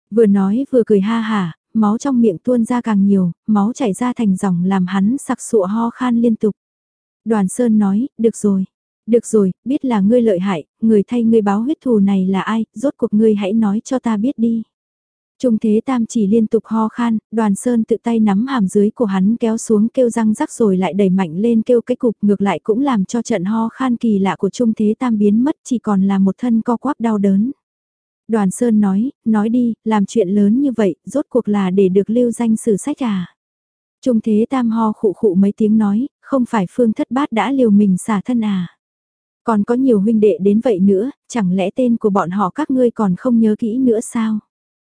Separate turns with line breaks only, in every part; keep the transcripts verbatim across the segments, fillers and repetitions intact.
Vừa nói vừa cười ha hả, máu trong miệng tuôn ra càng nhiều, máu chảy ra thành dòng làm hắn sặc sụa ho khan liên tục. Đoàn Sơn nói, được rồi, được rồi, biết là ngươi lợi hại, người thay ngươi báo huyết thù này là ai, rốt cuộc ngươi hãy nói cho ta biết đi. Trung Thế Tam chỉ liên tục ho khan, Đoàn Sơn tự tay nắm hàm dưới của hắn kéo xuống kêu răng rắc rồi lại đẩy mạnh lên kêu cái cục, ngược lại cũng làm cho trận ho khan kỳ lạ của Trung Thế Tam biến mất, chỉ còn là một thân co quắp đau đớn. Đoàn Sơn nói, nói đi, làm chuyện lớn như vậy, rốt cuộc là để được lưu danh sử sách à. Trung Thế Tam ho khụ khụ mấy tiếng nói, không phải Phương Thất Bát đã liều mình xả thân à. Còn có nhiều huynh đệ đến vậy nữa, chẳng lẽ tên của bọn họ các ngươi còn không nhớ kỹ nữa sao?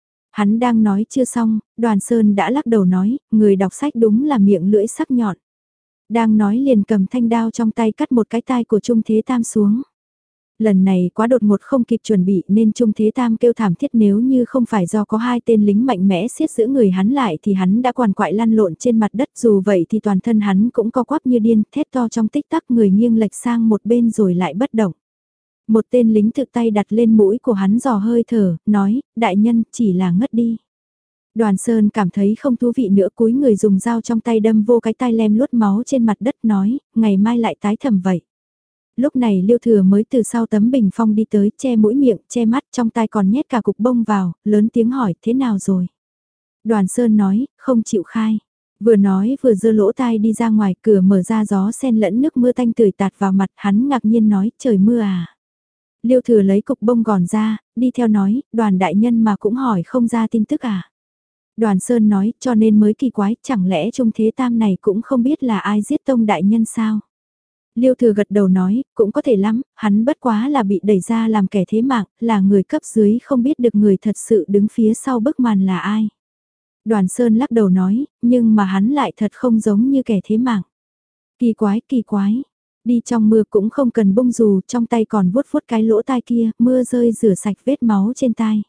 Hắn đang nói chưa xong, Đoàn Sơn đã lắc đầu nói, người đọc sách đúng là miệng lưỡi sắc nhọn. Đang nói liền cầm thanh đao trong tay cắt một cái tai của Trung Thế Tam xuống. Lần này quá đột ngột không kịp chuẩn bị nên Trung Thế Tam kêu thảm thiết, nếu như không phải do có hai tên lính mạnh mẽ siết giữ người hắn lại thì hắn đã quằn quại lăn lộn trên mặt đất, dù vậy thì toàn thân hắn cũng co quắp như điên, thét to trong tích tắc, người nghiêng lệch sang một bên rồi lại bất động. Một tên lính tự tay đặt lên mũi của hắn dò hơi thở, nói, đại nhân chỉ là ngất đi. Đoàn Sơn cảm thấy không thú vị nữa, cúi người dùng dao trong tay đâm vô cái tai lem luốt máu trên mặt đất, nói, ngày mai lại tái thẩm vậy. Lúc này Liêu Thừa mới từ sau tấm bình phong đi tới, che mũi miệng, che mắt, trong tay còn nhét cả cục bông vào, lớn tiếng hỏi, thế nào rồi? Đoàn Sơn nói, không chịu khai. Vừa nói vừa giơ lỗ tai đi ra ngoài, cửa mở ra, gió sen lẫn nước mưa tanh tưởi tạt vào mặt, hắn ngạc nhiên nói, trời mưa à? Liêu Thừa lấy cục bông gòn ra, đi theo nói, đoàn đại nhân mà cũng hỏi không ra tin tức à? Đoàn Sơn nói, cho nên mới kỳ quái, chẳng lẽ Trung Thế Tam này cũng không biết là ai giết Tông đại nhân sao? Liêu Thừa gật đầu nói, cũng có thể lắm, hắn bất quá là bị đẩy ra làm kẻ thế mạng, là người cấp dưới không biết được người thật sự đứng phía sau bức màn là ai. Đoàn Sơn lắc đầu nói, nhưng mà hắn lại thật không giống như kẻ thế mạng. Kỳ quái, kỳ quái, đi trong mưa cũng không cần bông dù, trong tay còn vuốt vuốt cái lỗ tai kia, mưa rơi rửa sạch vết máu trên tai.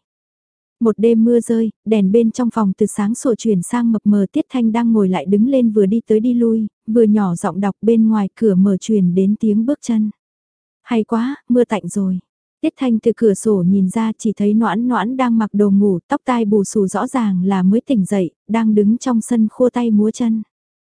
Một đêm mưa rơi, đèn bên trong phòng từ sáng sủa chuyển sang mập mờ, Tiết Thanh đang ngồi lại đứng lên vừa đi tới đi lui, vừa nhỏ giọng đọc, bên ngoài cửa mở truyền đến tiếng bước chân. Hay quá, mưa tạnh rồi. Tiết Thanh từ cửa sổ nhìn ra chỉ thấy Noãn Noãn đang mặc đồ ngủ, tóc tai bù xù rõ ràng là mới tỉnh dậy, đang đứng trong sân khua tay múa chân.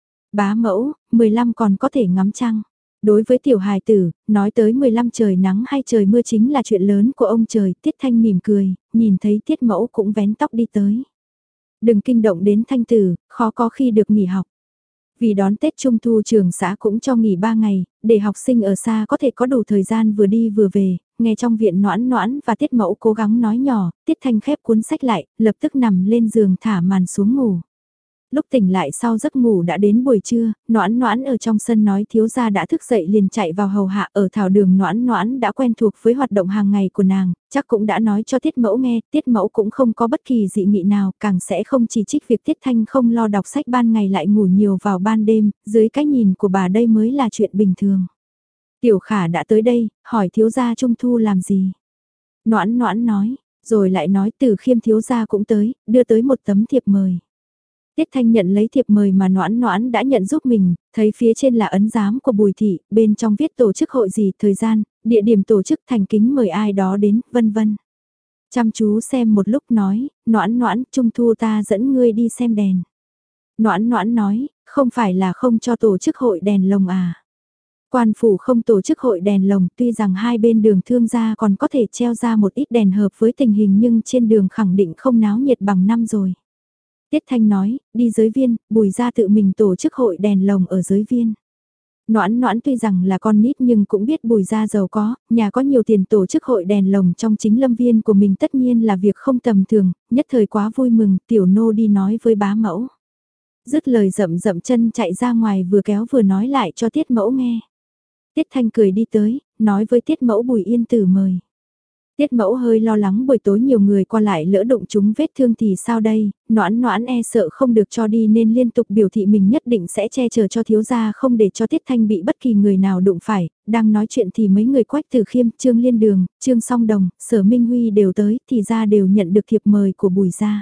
Bá mẫu, mười lăm còn có thể ngắm trăng. Đối với tiểu hài tử, nói tới mười lăm trời nắng hay trời mưa chính là chuyện lớn của ông trời. Tiết Thanh mỉm cười, nhìn thấy Tiết mẫu cũng vén tóc đi tới. Đừng kinh động đến Thanh tử, khó có khi được nghỉ học. Vì đón Tết Trung Thu trường xã cũng cho nghỉ ba ngày, để học sinh ở xa có thể có đủ thời gian vừa đi vừa về. Nghe trong viện Noãn Noãn và Tiết mẫu cố gắng nói nhỏ, Tiết Thanh khép cuốn sách lại, lập tức nằm lên giường thả màn xuống ngủ. Lúc tỉnh lại sau giấc ngủ đã đến buổi trưa, Noãn Noãn ở trong sân nói thiếu gia đã thức dậy liền chạy vào hầu hạ. Ở thảo đường Noãn Noãn đã quen thuộc với hoạt động hàng ngày của nàng, chắc cũng đã nói cho Tiết mẫu nghe, Tiết mẫu cũng không có bất kỳ dị nghị nào, càng sẽ không chỉ trích việc Tiết Thanh không lo đọc sách ban ngày lại ngủ nhiều vào ban đêm, dưới cái nhìn của bà đây mới là chuyện bình thường. Tiểu Khả đã tới đây, hỏi thiếu gia Trung Thu làm gì? Noãn Noãn nói, rồi lại nói Từ Khiêm thiếu gia cũng tới, đưa tới một tấm thiệp mời. Tiết Thanh nhận lấy thiệp mời mà Noãn Noãn đã nhận giúp mình, thấy phía trên là ấn giám của Bùi Thị, bên trong viết tổ chức hội gì, thời gian, địa điểm tổ chức, thành kính mời ai đó đến, vân vân. Chăm chú xem một lúc nói, Noãn Noãn, Trung Thu ta dẫn ngươi đi xem đèn. Noãn Noãn nói, không phải là không cho tổ chức hội đèn lồng à. Quan phủ không tổ chức hội đèn lồng, tuy rằng hai bên đường thương gia còn có thể treo ra một ít đèn hợp với tình hình nhưng trên đường khẳng định không náo nhiệt bằng năm rồi. Tiết Thanh nói, đi giới viên, Bùi gia tự mình tổ chức hội đèn lồng ở giới viên. Noãn Noãn tuy rằng là con nít nhưng cũng biết Bùi gia giàu có, nhà có nhiều tiền, tổ chức hội đèn lồng trong chính lâm viên của mình tất nhiên là việc không tầm thường, nhất thời quá vui mừng, tiểu nô đi nói với bá mẫu. Dứt lời rậm rậm chân chạy ra ngoài, vừa kéo vừa nói lại cho Tiết mẫu nghe. Tiết Thanh cười đi tới, nói với Tiết mẫu Bùi Yên Tử mời. Tiết mẫu hơi lo lắng buổi tối nhiều người qua lại lỡ đụng chúng vết thương thì sao đây, Noãn Noãn e sợ không được cho đi nên liên tục biểu thị mình nhất định sẽ che chở cho thiếu gia, không để cho Tiết Thanh bị bất kỳ người nào đụng phải. Đang nói chuyện thì mấy người Quách Từ Khiêm, Trương Liên Đường, Trương Song Đồng, Sở Minh Huy đều tới, thì ra đều nhận được thiệp mời của Bùi gia.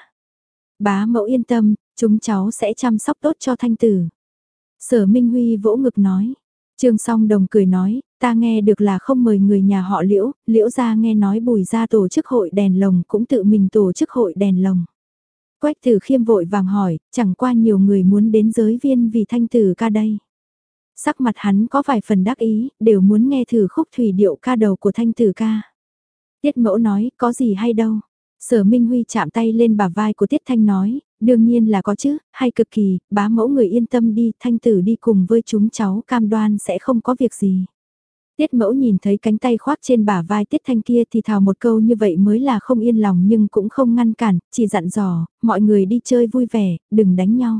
Bá mẫu yên tâm, chúng cháu sẽ chăm sóc tốt cho Thanh tử. Sở Minh Huy vỗ ngực nói. Trương Song Đồng cười nói, ta nghe được là không mời người nhà họ Liễu, Liễu gia nghe nói Bùi gia tổ chức hội đèn lồng cũng tự mình tổ chức hội đèn lồng. Quách Tử Khiêm vội vàng hỏi, chẳng qua nhiều người muốn đến giới viên vì thanh tử ca đây. Sắc mặt hắn có vài phần đắc ý, đều muốn nghe thử khúc thủy điệu ca đầu của thanh tử ca. Tiết Mẫu nói, có gì hay đâu. Sở Minh Huy chạm tay lên bả vai của Tiết Thanh nói, đương nhiên là có chứ, hay cực kỳ, bá mẫu người yên tâm đi, Thanh tử đi cùng với chúng cháu cam đoan sẽ không có việc gì. Tiết Mẫu nhìn thấy cánh tay khoác trên bả vai Tiết Thanh kia thì thào một câu như vậy mới là không yên lòng nhưng cũng không ngăn cản, chỉ dặn dò, mọi người đi chơi vui vẻ, đừng đánh nhau.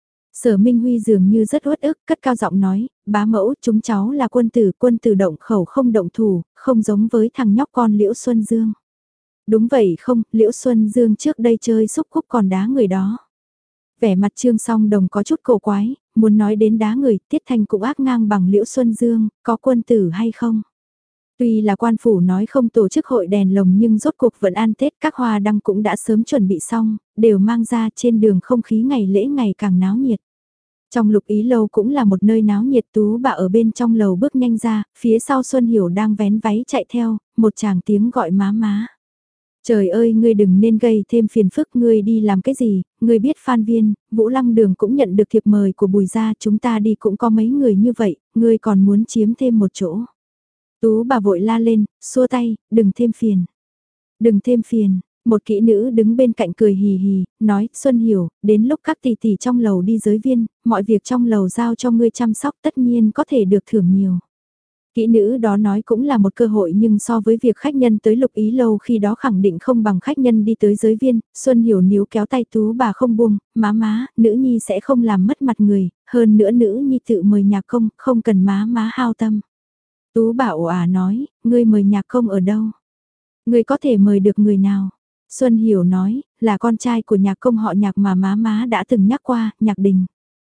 Sở Minh Huy dường như rất uất ức, cất cao giọng nói, bá mẫu, chúng cháu là quân tử, quân tử động khẩu không động thủ, không giống với thằng nhóc con Liễu Xuân Dương. Đúng vậy không, Liễu Xuân Dương trước đây chơi xúc cúc còn đá người đó. Vẻ mặt Trương Song Đồng có chút cổ quái, muốn nói đến đá người, Tiết Thanh cũng ác ngang bằng Liễu Xuân Dương, có quân tử hay không? Tuy là quan phủ nói không tổ chức hội đèn lồng nhưng rốt cuộc vẫn ăn Tết, các hoa đăng cũng đã sớm chuẩn bị xong, đều mang ra trên đường không khí ngày lễ ngày càng náo nhiệt. Trong Lục Ý lâu cũng là một nơi náo nhiệt, Tú bà ở bên trong lầu bước nhanh ra, phía sau Xuân Hiểu đang vén váy chạy theo, một chàng tiếng gọi má má. Trời ơi, ngươi đừng nên gây thêm phiền phức, ngươi đi làm cái gì, ngươi biết Phan Viên, Vũ Lăng Đường cũng nhận được thiệp mời của Bùi gia, chúng ta đi cũng có mấy người như vậy, ngươi còn muốn chiếm thêm một chỗ. Tú bà vội la lên, xua tay, đừng thêm phiền. Đừng thêm phiền, một kỹ nữ đứng bên cạnh cười hì hì, nói, Xuân Hiểu, đến lúc các tỷ tỷ trong lầu đi giới viên, mọi việc trong lầu giao cho ngươi chăm sóc tất nhiên có thể được thưởng nhiều. Kỹ nữ đó nói cũng là một cơ hội nhưng so với việc khách nhân tới Lục Ý lâu khi đó khẳng định không bằng khách nhân đi tới giới viên, Xuân Hiểu níu kéo tay Tú bà không buông, má má, nữ nhi sẽ không làm mất mặt người, hơn nữa nữ nhi tự mời nhạc công, không cần má má hao tâm. Tú bà ồ ả nói, ngươi mời nhạc công ở đâu? Ngươi có thể mời được người nào? Xuân Hiểu nói, là con trai của nhạc công họ nhạc mà má má đã từng nhắc qua, Nhạc Đình.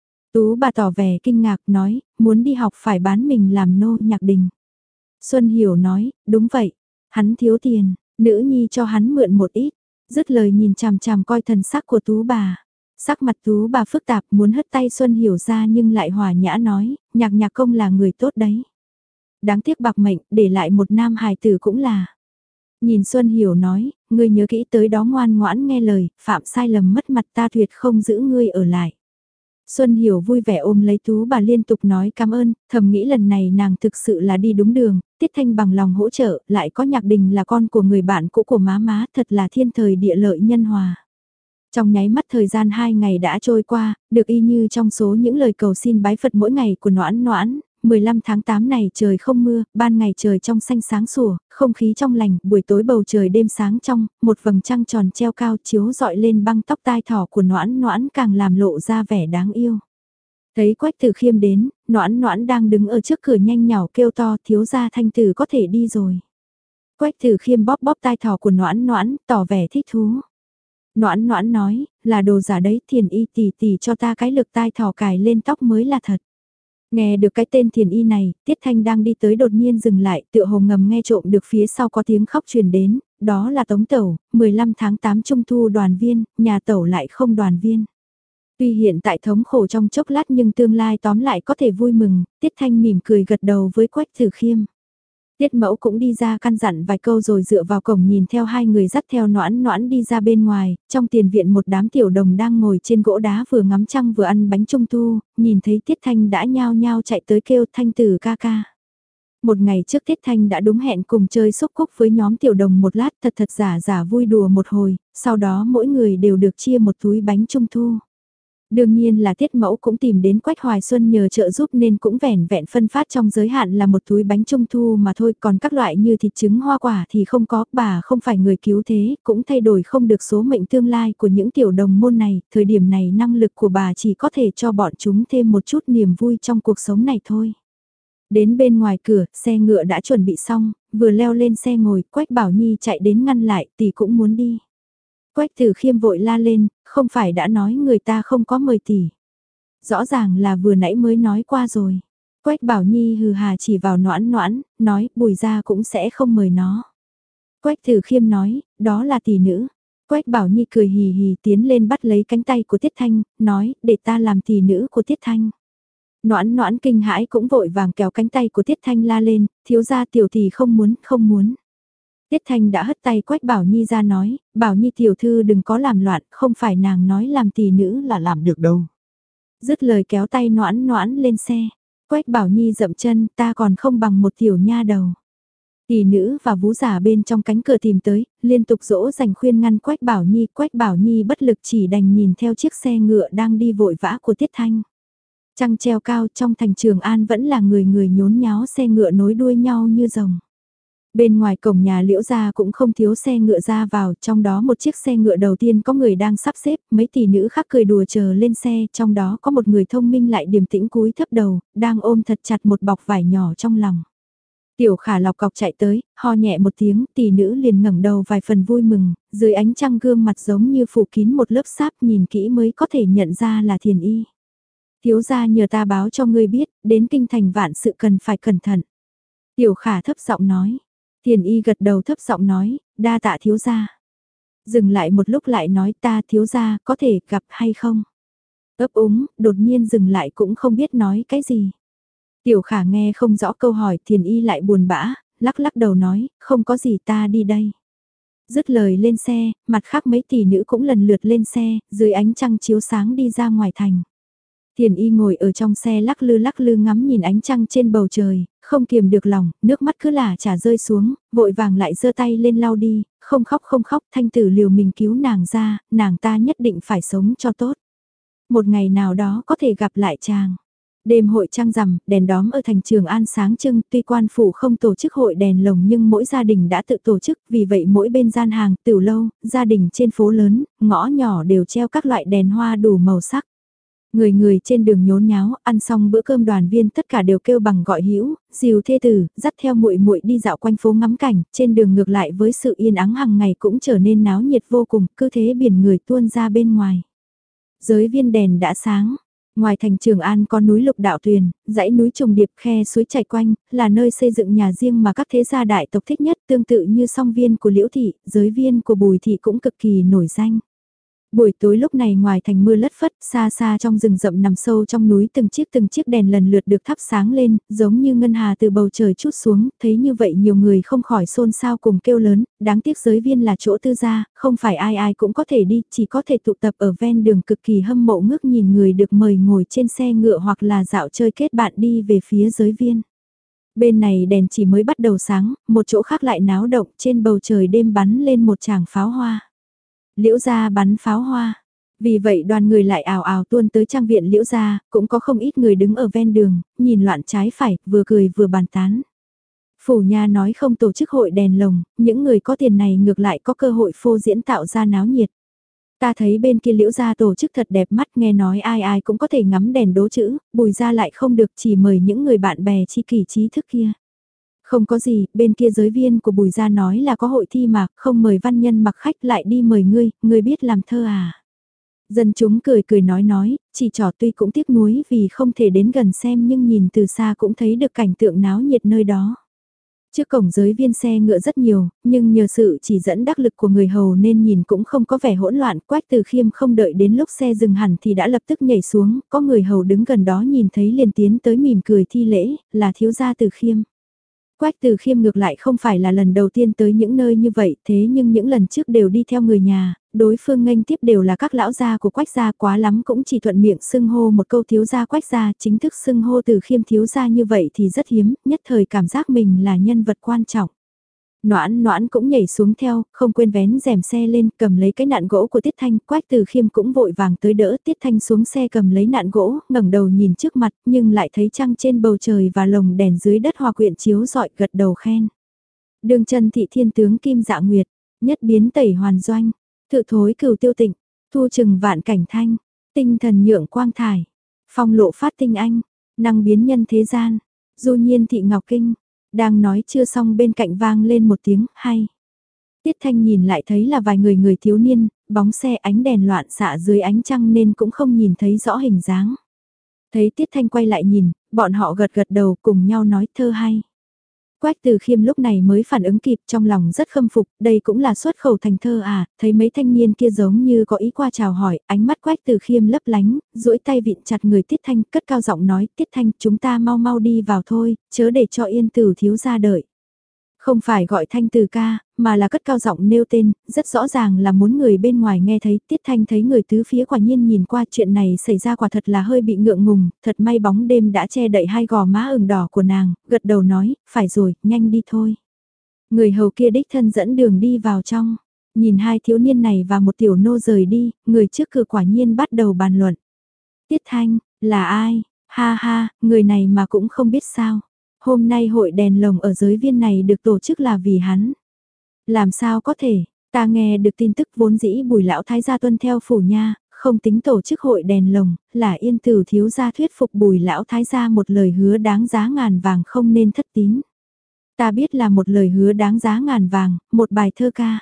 Tú bà tỏ vẻ kinh ngạc nói, muốn đi học phải bán mình làm nô Nhạc Đình. Xuân Hiểu nói, đúng vậy, hắn thiếu tiền, nữ nhi cho hắn mượn một ít, dứt lời nhìn chằm chằm coi thần sắc của Tú bà. Sắc mặt Tú bà phức tạp muốn hất tay Xuân Hiểu ra nhưng lại hòa nhã nói, nhạc nhạc công là người tốt đấy. Đáng tiếc bạc mệnh, để lại một nam hài tử cũng là. Nhìn Xuân Hiểu nói, ngươi nhớ kỹ tới đó ngoan ngoãn nghe lời, phạm sai lầm mất mặt ta tuyệt không giữ ngươi ở lại. Xuân Hiểu vui vẻ ôm lấy Tú bà liên tục nói cảm ơn, thầm nghĩ lần này nàng thực sự là đi đúng đường, Tiết Thanh bằng lòng hỗ trợ, lại có Nhạc Đình là con của người bạn cũ của má má, thật là thiên thời địa lợi nhân hòa. Trong nháy mắt thời gian hai ngày đã trôi qua, được y như trong số những lời cầu xin bái Phật mỗi ngày của Noãn Noãn, mười lăm tháng tám này trời không mưa, ban ngày trời trong xanh sáng sủa, không khí trong lành, buổi tối bầu trời đêm sáng trong, một vầng trăng tròn treo cao chiếu dọi lên băng tóc tai thỏ của Noãn Noãn càng làm lộ ra vẻ đáng yêu. Thấy Quách Tử Khiêm đến, Noãn Noãn đang đứng ở trước cửa nhanh nhảu kêu to, thiếu gia Thanh tử có thể đi rồi. Quách Tử Khiêm bóp bóp tai thỏ của Noãn Noãn, tỏ vẻ thích thú. Noãn Noãn nói, là đồ giả đấy, Thiền Y tỷ tỷ cho ta cái lực tai thỏ cài lên tóc mới là thật. Nghe được cái tên Thiền Y này, Tiết Thanh đang đi tới đột nhiên dừng lại, tựa hồ ngầm nghe trộm được phía sau có tiếng khóc truyền đến, đó là Tống Tẩu, mười lăm tháng tám trung thu đoàn viên, nhà Tẩu lại không đoàn viên. Tuy hiện tại thống khổ trong chốc lát nhưng tương lai tóm lại có thể vui mừng, Tiết Thanh mỉm cười gật đầu với Quách Tử Khiêm. Tiết Mẫu cũng đi ra căn dặn vài câu rồi dựa vào cổng nhìn theo hai người dắt theo Noãn Noãn đi ra bên ngoài, trong tiền viện một đám tiểu đồng đang ngồi trên gỗ đá vừa ngắm trăng vừa ăn bánh trung thu, nhìn thấy Tiết Thanh đã nhao nhao chạy tới kêu Thanh tử ca ca. Một ngày trước Tiết Thanh đã đúng hẹn cùng chơi xúc cúc với nhóm tiểu đồng một lát thật thật giả giả vui đùa một hồi, sau đó mỗi người đều được chia một túi bánh trung thu. Đương nhiên là Tiết Mẫu cũng tìm đến Quách Hoài Xuân nhờ trợ giúp nên cũng vẻn vẹn phân phát trong giới hạn là một túi bánh trung thu mà thôi, còn các loại như thịt trứng hoa quả thì không có, bà không phải người cứu thế, cũng thay đổi không được số mệnh tương lai của những tiểu đồng môn này, thời điểm này năng lực của bà chỉ có thể cho bọn chúng thêm một chút niềm vui trong cuộc sống này thôi. Đến bên ngoài cửa, xe ngựa đã chuẩn bị xong, vừa leo lên xe ngồi, Quách Bảo Nhi chạy đến ngăn lại, tỷ cũng muốn đi. Quách Tử Khiêm vội la lên, không phải đã nói người ta không có mời tỷ. Rõ ràng là vừa nãy mới nói qua rồi. Quách Bảo Nhi hừ hà chỉ vào Noãn Noãn, nói Bùi gia cũng sẽ không mời nó. Quách Tử Khiêm nói, đó là tỷ nữ. Quách Bảo Nhi cười hì hì tiến lên bắt lấy cánh tay của Tiết Thanh, nói, để ta làm tỷ nữ của Tiết Thanh. Noãn Noãn kinh hãi cũng vội vàng kéo cánh tay của Tiết Thanh la lên, thiếu gia tiểu tỷ không muốn, không muốn. Tiết Thanh đã hất tay Quách Bảo Nhi ra nói, Bảo Nhi tiểu thư đừng có làm loạn, không phải nàng nói làm tỷ nữ là làm được đâu. Dứt lời kéo tay Noãn Noãn lên xe. Quách Bảo Nhi dậm chân, ta còn không bằng một tiểu nha đầu. Tỷ nữ và vú giả bên trong cánh cửa tìm tới, liên tục dỗ dành khuyên ngăn Quách Bảo Nhi. Quách Bảo Nhi bất lực chỉ đành nhìn theo chiếc xe ngựa đang đi vội vã của Tiết Thanh. Trăng treo cao trong thành Trường An vẫn là người người nhốn nháo xe ngựa nối đuôi nhau như rồng. Bên ngoài cổng nhà Liễu gia cũng không thiếu xe ngựa ra vào, trong đó một chiếc xe ngựa đầu tiên có người đang sắp xếp, mấy tỷ nữ khác cười đùa chờ lên xe, trong đó có một người thông minh lại điềm tĩnh cúi thấp đầu, đang ôm thật chặt một bọc vải nhỏ trong lòng. Tiểu Khả lọc cọc chạy tới, ho nhẹ một tiếng, tỷ nữ liền ngẩng đầu vài phần vui mừng, dưới ánh trăng gương mặt giống như phủ kín một lớp sáp, nhìn kỹ mới có thể nhận ra là Thiền Y. Thiếu gia nhờ ta báo cho ngươi biết, đến kinh thành vạn sự cần phải cẩn thận. Tiểu Khả thấp giọng nói. Thiền Y gật đầu thấp giọng nói, đa tạ thiếu gia. Dừng lại một lúc lại nói, ta thiếu gia có thể gặp hay không? Ấp úng, đột nhiên dừng lại cũng không biết nói cái gì. Tiểu Khả nghe không rõ câu hỏi, Thiền Y lại buồn bã, lắc lắc đầu nói, không có gì, ta đi đây. Dứt lời lên xe, mặt khác mấy tỷ nữ cũng lần lượt lên xe, dưới ánh trăng chiếu sáng đi ra ngoài thành. Thiền Y ngồi ở trong xe lắc lư lắc lư ngắm nhìn ánh trăng trên bầu trời, không kiềm được lòng, nước mắt cứ lả chả rơi xuống, vội vàng lại giơ tay lên lau đi, không khóc không khóc, Thanh Tử liều mình cứu nàng ra, nàng ta nhất định phải sống cho tốt. Một ngày nào đó có thể gặp lại chàng. Đêm hội trăng rằm, đèn đóm ở thành Trường An sáng trưng, tuy quan phủ không tổ chức hội đèn lồng nhưng mỗi gia đình đã tự tổ chức, vì vậy mỗi bên gian hàng, tiểu lâu, gia đình trên phố lớn, ngõ nhỏ đều treo các loại đèn hoa đủ màu sắc. Người người trên đường nhốn nháo, ăn xong bữa cơm đoàn viên tất cả đều kêu bằng gọi hữu, dìu thê tử, dắt theo muội muội đi dạo quanh phố ngắm cảnh, trên đường ngược lại với sự yên ắng hàng ngày cũng trở nên náo nhiệt vô cùng, cứ thế biển người tuôn ra bên ngoài. Giới viên đèn đã sáng. Ngoài thành Trường An có núi Lục Đạo Tuyền, dãy núi trùng điệp khe suối chảy quanh, là nơi xây dựng nhà riêng mà các thế gia đại tộc thích nhất, tương tự như song viên của Liễu Thị, giới viên của Bùi Thị cũng cực kỳ nổi danh. Buổi tối lúc này ngoài thành mưa lất phất, xa xa trong rừng rậm nằm sâu trong núi từng chiếc từng chiếc đèn lần lượt được thắp sáng lên, giống như ngân hà từ bầu trời chút xuống, thấy như vậy nhiều người không khỏi xôn xao cùng kêu lớn, đáng tiếc giới viên là chỗ tư gia, không phải ai ai cũng có thể đi, chỉ có thể tụ tập ở ven đường cực kỳ hâm mộ ngước nhìn người được mời ngồi trên xe ngựa hoặc là dạo chơi kết bạn đi về phía giới viên. Bên này đèn chỉ mới bắt đầu sáng, một chỗ khác lại náo động, trên bầu trời đêm bắn lên một tràng pháo hoa. Liễu gia bắn pháo hoa. Vì vậy đoàn người lại ào ào tuôn tới trang viện Liễu gia, cũng có không ít người đứng ở ven đường, nhìn loạn trái phải, vừa cười vừa bàn tán. Phủ nha nói không tổ chức hội đèn lồng, những người có tiền này ngược lại có cơ hội phô diễn tạo ra náo nhiệt. Ta thấy bên kia Liễu gia tổ chức thật đẹp mắt, nghe nói ai ai cũng có thể ngắm đèn đố chữ, Bùi gia lại không được, chỉ mời những người bạn bè chi kỷ trí thức kia. Không có gì, bên kia giới viên của Bùi gia nói là có hội thi mà, không mời văn nhân mặc khách lại đi mời ngươi, ngươi biết làm thơ à. Dân chúng cười cười nói nói, chỉ trò tuy cũng tiếc nuối vì không thể đến gần xem nhưng nhìn từ xa cũng thấy được cảnh tượng náo nhiệt nơi đó. Trước cổng giới viên xe ngựa rất nhiều, nhưng nhờ sự chỉ dẫn đắc lực của người hầu nên nhìn cũng không có vẻ hỗn loạn. Quách Từ Khiêm không đợi đến lúc xe dừng hẳn thì đã lập tức nhảy xuống, có người hầu đứng gần đó nhìn thấy liền tiến tới mỉm cười thi lễ, là thiếu gia Từ Khiêm. Quách Từ Khiêm ngược lại không phải là lần đầu tiên tới những nơi như vậy, thế nhưng những lần trước đều đi theo người nhà, đối phương nghênh tiếp đều là các lão gia của Quách gia, quá lắm cũng chỉ thuận miệng xưng hô một câu thiếu gia Quách gia, chính thức xưng hô Từ Khiêm thiếu gia như vậy thì rất hiếm, nhất thời cảm giác mình là nhân vật quan trọng. Noãn Noãn cũng nhảy xuống theo, không quên vén rèm xe lên, cầm lấy cái nạn gỗ của Tiết Thanh, Quách Từ Khiêm cũng vội vàng tới đỡ Tiết Thanh xuống xe cầm lấy nạn gỗ, ngẩng đầu nhìn trước mặt, nhưng lại thấy trăng trên bầu trời và lồng đèn dưới đất hòa quyện chiếu rọi, gật đầu khen. Đường chân thị thiên tướng Kim Dạ Nguyệt, nhất biến tẩy hoàn doanh, thự thối cửu tiêu tịnh, thu trừng vạn cảnh thanh, tinh thần nhượng quang thải, phong lộ phát tinh anh, năng biến nhân thế gian, du nhiên thị ngọc kinh. Đang nói chưa xong bên cạnh vang lên một tiếng, hay. Tiết Thanh nhìn lại thấy là vài người người thiếu niên, bóng xe ánh đèn loạn xạ dưới ánh trăng nên cũng không nhìn thấy rõ hình dáng. Thấy Tiết Thanh quay lại nhìn, bọn họ gật gật đầu cùng nhau nói thơ hay. Quách Từ Khiêm lúc này mới phản ứng kịp, trong lòng rất khâm phục, đây cũng là xuất khẩu thành thơ à, thấy mấy thanh niên kia giống như có ý qua chào hỏi, ánh mắt Quách Từ Khiêm lấp lánh, duỗi tay vịn chặt người Tiết Thanh, cất cao giọng nói, Tiết Thanh chúng ta mau mau đi vào thôi, chớ để cho Yên Tử thiếu gia đợi. Không phải gọi Thanh từ ca, mà là cất cao giọng nêu tên, rất rõ ràng là muốn người bên ngoài nghe thấy. Tiết Thanh thấy người tứ phía quả nhiên nhìn qua chuyện này xảy ra quả thật là hơi bị ngượng ngùng, thật may bóng đêm đã che đậy hai gò má ửng đỏ của nàng, gật đầu nói, phải rồi, nhanh đi thôi. Người hầu kia đích thân dẫn đường đi vào trong, nhìn hai thiếu niên này và một tiểu nô rời đi, người trước cửa quả nhiên bắt đầu bàn luận. Tiết Thanh, là ai? Ha ha, người này mà cũng không biết sao. Hôm nay hội đèn lồng ở giới viên này được tổ chức là vì hắn. Làm sao có thể, ta nghe được tin tức vốn dĩ Bùi lão thái gia tuân theo phủ nha, không tính tổ chức hội đèn lồng, là Yên Tử thiếu gia thuyết phục Bùi lão thái gia một lời hứa đáng giá ngàn vàng không nên thất tín. Ta biết là một lời hứa đáng giá ngàn vàng, một bài thơ ca.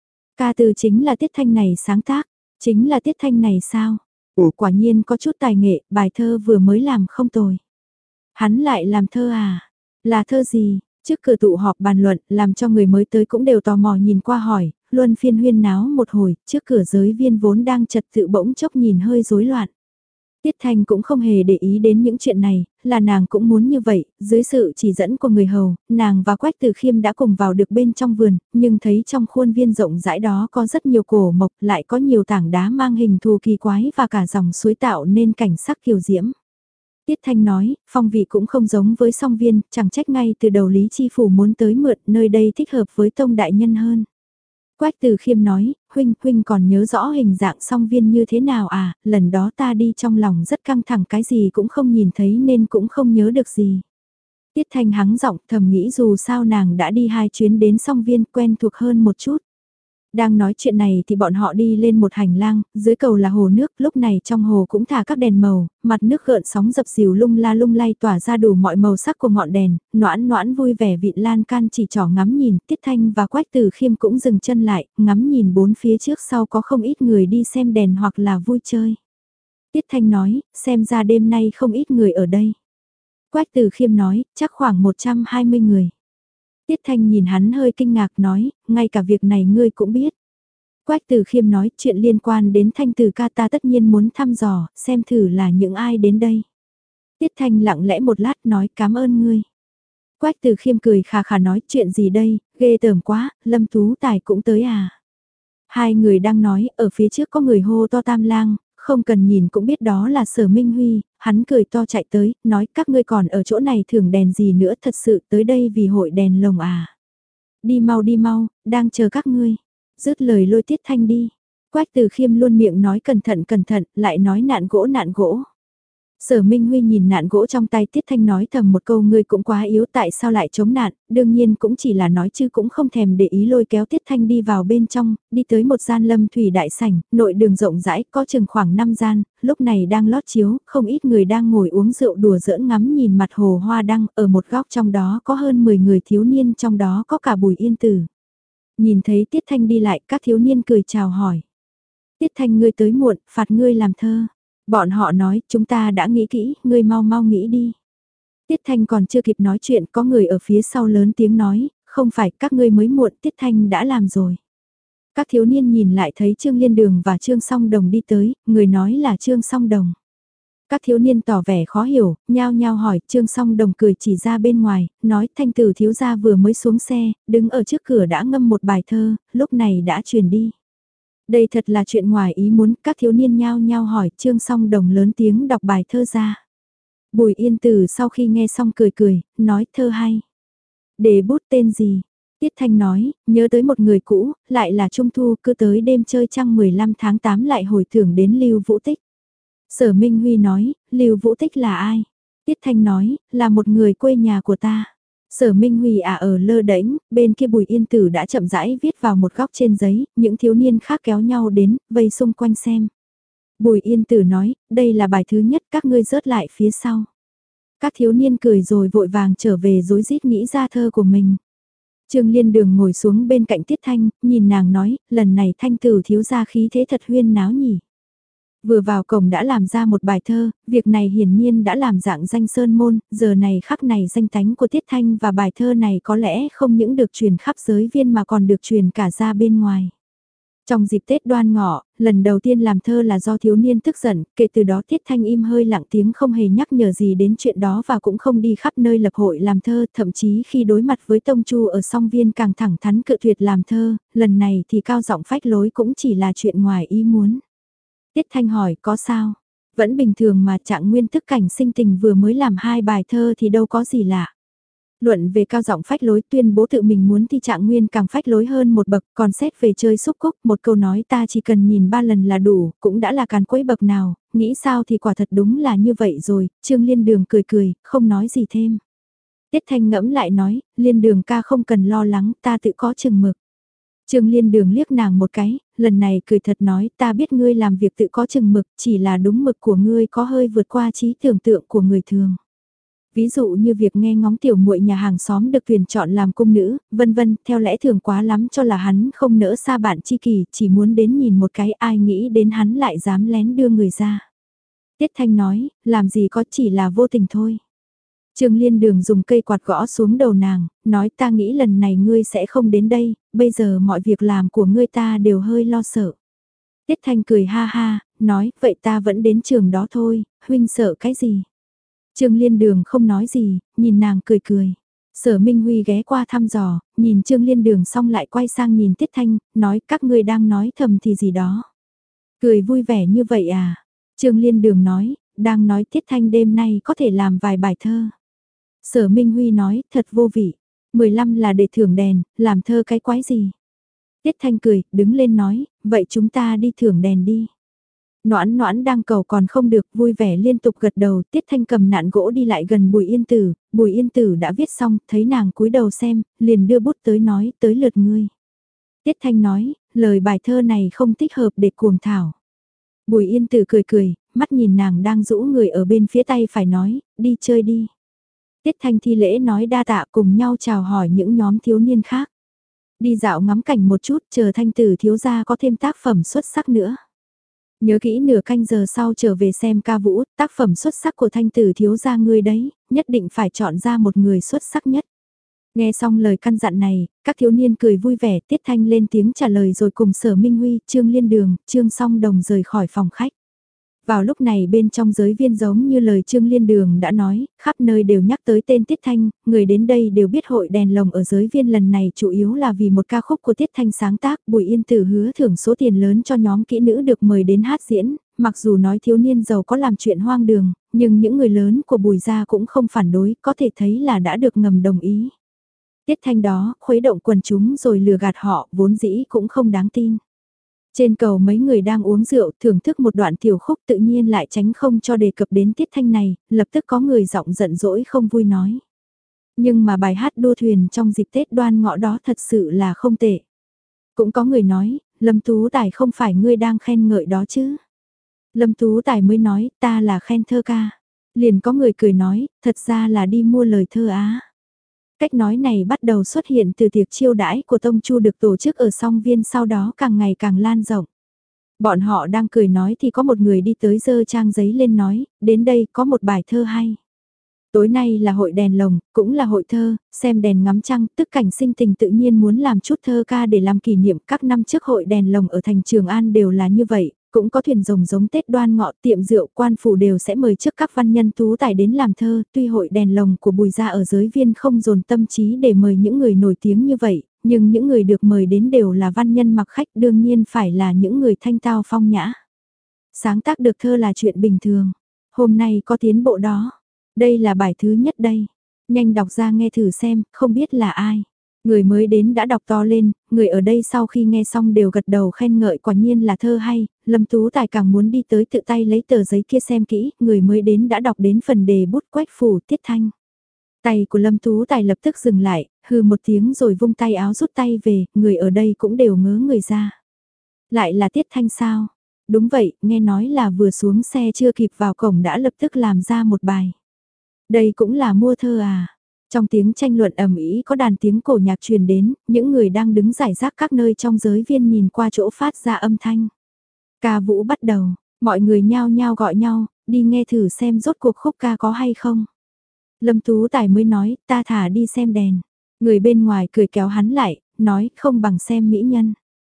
Ca từ chính là Tiết Thanh này sáng tác, chính là Tiết Thanh này sao? Ủa quả nhiên có chút tài nghệ, bài thơ vừa mới làm không tồi. Hắn lại làm thơ à? Là thơ gì? Trước cửa tụ họp bàn luận, làm cho người mới tới cũng đều tò mò nhìn qua hỏi, luân phiên huyên náo một hồi, trước cửa giới viên vốn đang trật tự bỗng chốc nhìn hơi rối loạn. Tiết Thanh cũng không hề để ý đến những chuyện này, là nàng cũng muốn như vậy, dưới sự chỉ dẫn của người hầu, nàng và Quách Từ Khiêm đã cùng vào được bên trong vườn, nhưng thấy trong khuôn viên rộng rãi đó có rất nhiều cổ mộc, lại có nhiều tảng đá mang hình thù kỳ quái và cả dòng suối tạo nên cảnh sắc kiều diễm. Tiết Thanh nói, phong vị cũng không giống với song viên, chẳng trách ngay từ đầu Lý Chi Phủ muốn tới mượn, nơi đây thích hợp với tông đại nhân hơn. Quách Từ Khiêm nói, huynh, huynh còn nhớ rõ hình dạng song viên như thế nào à, lần đó ta đi trong lòng rất căng thẳng cái gì cũng không nhìn thấy nên cũng không nhớ được gì. Tiết Thanh hắng giọng thầm nghĩ dù sao nàng đã đi hai chuyến đến song viên quen thuộc hơn một chút. Đang nói chuyện này thì bọn họ đi lên một hành lang, dưới cầu là hồ nước, lúc này trong hồ cũng thả các đèn màu, mặt nước gợn sóng dập dìu lung la lung lay tỏa ra đủ mọi màu sắc của ngọn đèn, noãn noãn vui vẻ vị lan can chỉ trỏ ngắm nhìn, Tiết Thanh và Quách Từ Khiêm cũng dừng chân lại, ngắm nhìn bốn phía trước sau có không ít người đi xem đèn hoặc là vui chơi. Tiết Thanh nói, xem ra đêm nay không ít người ở đây. Quách Từ Khiêm nói, chắc khoảng một trăm hai mươi người. Tiết Thanh nhìn hắn hơi kinh ngạc nói, ngay cả việc này ngươi cũng biết. Quách Từ Khiêm nói, chuyện liên quan đến Thanh Từ ca ta tất nhiên muốn thăm dò, xem thử là những ai đến đây. Tiết Thanh lặng lẽ một lát nói cảm ơn ngươi. Quách Từ Khiêm cười khà khà nói, chuyện gì đây, ghê tởm quá, Lâm Tú Tài cũng tới à. Hai người đang nói, ở phía trước có người hô to Tam Lang, không cần nhìn cũng biết đó là Sở Minh Huy, hắn cười to chạy tới, nói các ngươi còn ở chỗ này thưởng đèn gì nữa, thật sự tới đây vì hội đèn lồng à. Đi mau đi mau, đang chờ các ngươi. Dứt lời lôi Tiết Thanh đi. Quách Từ Khiêm luôn miệng nói cẩn thận cẩn thận, lại nói nạn gỗ nạn gỗ. Sở Minh Huy nhìn nạn gỗ trong tay Tiết Thanh nói thầm một câu ngươi cũng quá yếu tại sao lại chống nạn, đương nhiên cũng chỉ là nói chứ cũng không thèm để ý lôi kéo Tiết Thanh đi vào bên trong, đi tới một gian lâm thủy đại sảnh, nội đường rộng rãi có chừng khoảng năm gian, lúc này đang lót chiếu, không ít người đang ngồi uống rượu đùa giỡn ngắm nhìn mặt hồ hoa đăng, ở một góc trong đó có hơn mười người thiếu niên trong đó có cả Bùi Yên Tử. Nhìn thấy Tiết Thanh đi lại các thiếu niên cười chào hỏi. Tiết Thanh ngươi tới muộn, phạt ngươi làm thơ. Bọn họ nói, chúng ta đã nghĩ kỹ, ngươi mau mau nghĩ đi. Tiết Thanh còn chưa kịp nói chuyện, có người ở phía sau lớn tiếng nói, không phải các ngươi mới muộn, Tiết Thanh đã làm rồi. Các thiếu niên nhìn lại thấy Trương Liên Đường và Trương Song Đồng đi tới, người nói là Trương Song Đồng. Các thiếu niên tỏ vẻ khó hiểu, nhao nhao hỏi, Trương Song Đồng cười chỉ ra bên ngoài, nói Thanh Tử thiếu gia vừa mới xuống xe, đứng ở trước cửa đã ngâm một bài thơ, lúc này đã truyền đi. Đây thật là chuyện ngoài ý muốn, các thiếu niên nhao nhao hỏi, Trương Song Đồng lớn tiếng đọc bài thơ ra. Bùi Yên Tử sau khi nghe xong cười cười, nói thơ hay. Để bút tên gì? Tiết Thanh nói, nhớ tới một người cũ, lại là Trung Thu, cứ tới đêm chơi trăng mười lăm tháng tám lại hồi tưởng đến Lưu Vũ Tích. Sở Minh Huy nói, Lưu Vũ Tích là ai? Tiết Thanh nói, là một người quê nhà của ta. Sở Minh Huy à ở lơ đễnh, bên kia Bùi Yên Tử đã chậm rãi viết vào một góc trên giấy, những thiếu niên khác kéo nhau đến, vây xung quanh xem. Bùi Yên Tử nói, đây là bài thứ nhất các ngươi rớt lại phía sau. Các thiếu niên cười rồi vội vàng trở về rối rít nghĩ ra thơ của mình. Trương Liên Đường ngồi xuống bên cạnh Tiết Thanh, nhìn nàng nói, lần này Thanh Tử thiếu gia khí thế thật huyên náo nhỉ. Vừa vào cổng đã làm ra một bài thơ, việc này hiển nhiên đã làm dạng danh sơn môn, giờ này khắc này danh tánh của Tiết Thanh và bài thơ này có lẽ không những được truyền khắp giới viên mà còn được truyền cả ra bên ngoài. Trong dịp Tết Đoan Ngọ, lần đầu tiên làm thơ là do thiếu niên tức giận, kể từ đó Tiết Thanh im hơi lặng tiếng không hề nhắc nhở gì đến chuyện đó và cũng không đi khắp nơi lập hội làm thơ, thậm chí khi đối mặt với Tông Chu ở song viên càng thẳng thắn cự tuyệt làm thơ, lần này thì cao giọng phách lối cũng chỉ là chuyện ngoài ý muốn. Tiết Thanh hỏi có sao? Vẫn bình thường mà Trạng Nguyên tức cảnh sinh tình vừa mới làm hai bài thơ thì đâu có gì lạ. Luận về cao giọng phách lối tuyên bố tự mình muốn thi Trạng Nguyên càng phách lối hơn một bậc, còn xét về chơi xúc cúc, một câu nói ta chỉ cần nhìn ba lần là đủ, cũng đã là càn quấy bậc nào, nghĩ sao thì quả thật đúng là như vậy rồi, Trương Liên Đường cười cười, không nói gì thêm. Tiết Thanh ngẫm lại nói, Liên Đường ca không cần lo lắng, ta tự có chừng mực. Trương Liên Đường liếc nàng một cái, lần này cười thật nói ta biết ngươi làm việc tự có chừng mực, chỉ là đúng mực của ngươi có hơi vượt qua trí tưởng tượng của người thường. Ví dụ như việc nghe ngóng tiểu muội nhà hàng xóm được tuyển chọn làm cung nữ, vân vân, theo lẽ thường quá lắm cho là hắn không nỡ xa bạn tri kỷ, chỉ muốn đến nhìn một cái ai nghĩ đến hắn lại dám lén đưa người ra. Tiết Thanh nói, làm gì có chỉ là vô tình thôi. Trương Liên Đường dùng cây quạt gõ xuống đầu nàng, nói ta nghĩ lần này ngươi sẽ không đến đây, bây giờ mọi việc làm của ngươi ta đều hơi lo sợ. Tiết Thanh cười ha ha, nói, vậy ta vẫn đến trường đó thôi, huynh sợ cái gì? Trương Liên Đường không nói gì, nhìn nàng cười cười. Sở Minh Huy ghé qua thăm dò, nhìn Trương Liên Đường xong lại quay sang nhìn Tiết Thanh, nói các ngươi đang nói thầm thì gì đó. Cười vui vẻ như vậy à? Trương Liên Đường nói, đang nói Tiết Thanh đêm nay có thể làm vài bài thơ. Sở Minh Huy nói, thật vô vị. mười lăm là để thưởng đèn, làm thơ cái quái gì? Tiết Thanh cười, đứng lên nói, vậy chúng ta đi thưởng đèn đi. Noãn Noãn đang cầu còn không được, vui vẻ liên tục gật đầu, Tiết Thanh cầm nạn gỗ đi lại gần Bùi Yên Tử, Bùi Yên Tử đã viết xong, thấy nàng cúi đầu xem, liền đưa bút tới nói, tới lượt ngươi. Tiết Thanh nói, lời bài thơ này không thích hợp để cuồng thảo. Bùi Yên Tử cười cười, mắt nhìn nàng đang rũ người ở bên phía tay phải nói, đi chơi đi. Tiết Thanh thi lễ nói đa tạ cùng nhau chào hỏi những nhóm thiếu niên khác. Đi dạo ngắm cảnh một chút, chờ Thanh Tử thiếu gia có thêm tác phẩm xuất sắc nữa. Nhớ kỹ nửa canh giờ sau trở về xem ca vũ, tác phẩm xuất sắc của Thanh Tử thiếu gia ngươi đấy, nhất định phải chọn ra một người xuất sắc nhất. Nghe xong lời căn dặn này, các thiếu niên cười vui vẻ, Tiết Thanh lên tiếng trả lời rồi cùng Sở Minh Huy, Trương Liên Đường, Trương Song Đồng rời khỏi phòng khách. Vào lúc này bên trong giới viên giống như lời Trương Liên Đường đã nói, khắp nơi đều nhắc tới tên Tiết Thanh, người đến đây đều biết hội đèn lồng ở giới viên lần này chủ yếu là vì một ca khúc của Tiết Thanh sáng tác, Bùi Yên Tử hứa thưởng số tiền lớn cho nhóm kỹ nữ được mời đến hát diễn, mặc dù nói thiếu niên giàu có làm chuyện hoang đường, nhưng những người lớn của Bùi gia cũng không phản đối, có thể thấy là đã được ngầm đồng ý. Tiết Thanh đó, khuấy động quần chúng rồi lừa gạt họ, vốn dĩ cũng không đáng tin. Trên cầu mấy người đang uống rượu thưởng thức một đoạn tiểu khúc tự nhiên lại tránh không cho đề cập đến Tiết Thanh này, lập tức có người giọng giận dỗi không vui nói. Nhưng mà bài hát đua thuyền trong dịp Tết Đoan Ngọ đó thật sự là không tệ. Cũng có người nói, Lâm Tú Tài không phải ngươi đang khen ngợi đó chứ. Lâm Tú Tài mới nói, ta là khen thơ ca. Liền có người cười nói, thật ra là đi mua lời thơ á. Cách nói này bắt đầu xuất hiện từ tiệc chiêu đãi của Tông Chu được tổ chức ở song viên sau đó càng ngày càng lan rộng. Bọn họ đang cười nói thì có một người đi tới giơ trang giấy lên nói, đến đây có một bài thơ hay. Tối nay là hội đèn lồng, cũng là hội thơ, xem đèn ngắm trăng, tức cảnh sinh tình tự nhiên muốn làm chút thơ ca để làm kỷ niệm các năm trước hội đèn lồng ở thành Trường An đều là như vậy. Cũng có thuyền rồng giống Tết Đoan Ngọ, tiệm rượu quan phủ đều sẽ mời trước các văn nhân tú tài đến làm thơ, tuy hội đèn lồng của Bùi gia ở giới viên không dồn tâm trí để mời những người nổi tiếng như vậy, nhưng những người được mời đến đều là văn nhân mặc khách đương nhiên phải là những người thanh tao phong nhã. Sáng tác được thơ là chuyện bình thường, hôm nay có tiến bộ đó, đây là bài thứ nhất đây, nhanh đọc ra nghe thử xem, không biết là ai. Người mới đến đã đọc to lên, người ở đây sau khi nghe xong đều gật đầu khen ngợi quả nhiên là thơ hay, Lâm Tú Tài càng muốn đi tới tự tay lấy tờ giấy kia xem kỹ, người mới đến đã đọc đến phần đề bút quách phủ Tiết Thanh. Tay của Lâm Tú Tài lập tức dừng lại, hừ một tiếng rồi vung tay áo rút tay về, người ở đây cũng đều ngớ người ra. Lại là Tiết Thanh sao? Đúng vậy, nghe nói là vừa xuống xe chưa kịp vào cổng đã lập tức làm ra một bài. Đây cũng là mua thơ à? Trong tiếng tranh luận ầm ĩ có đàn tiếng cổ nhạc truyền đến, những người đang đứng rải rác các nơi trong giới viên nhìn qua chỗ phát ra âm thanh. Ca vũ bắt đầu, mọi người nhao nhao gọi nhau, đi nghe thử xem rốt cuộc khúc ca có hay không. Lâm Tú Tài mới nói, ta thả đi xem đèn. Người bên ngoài cười kéo hắn lại, nói không bằng xem mỹ nhân.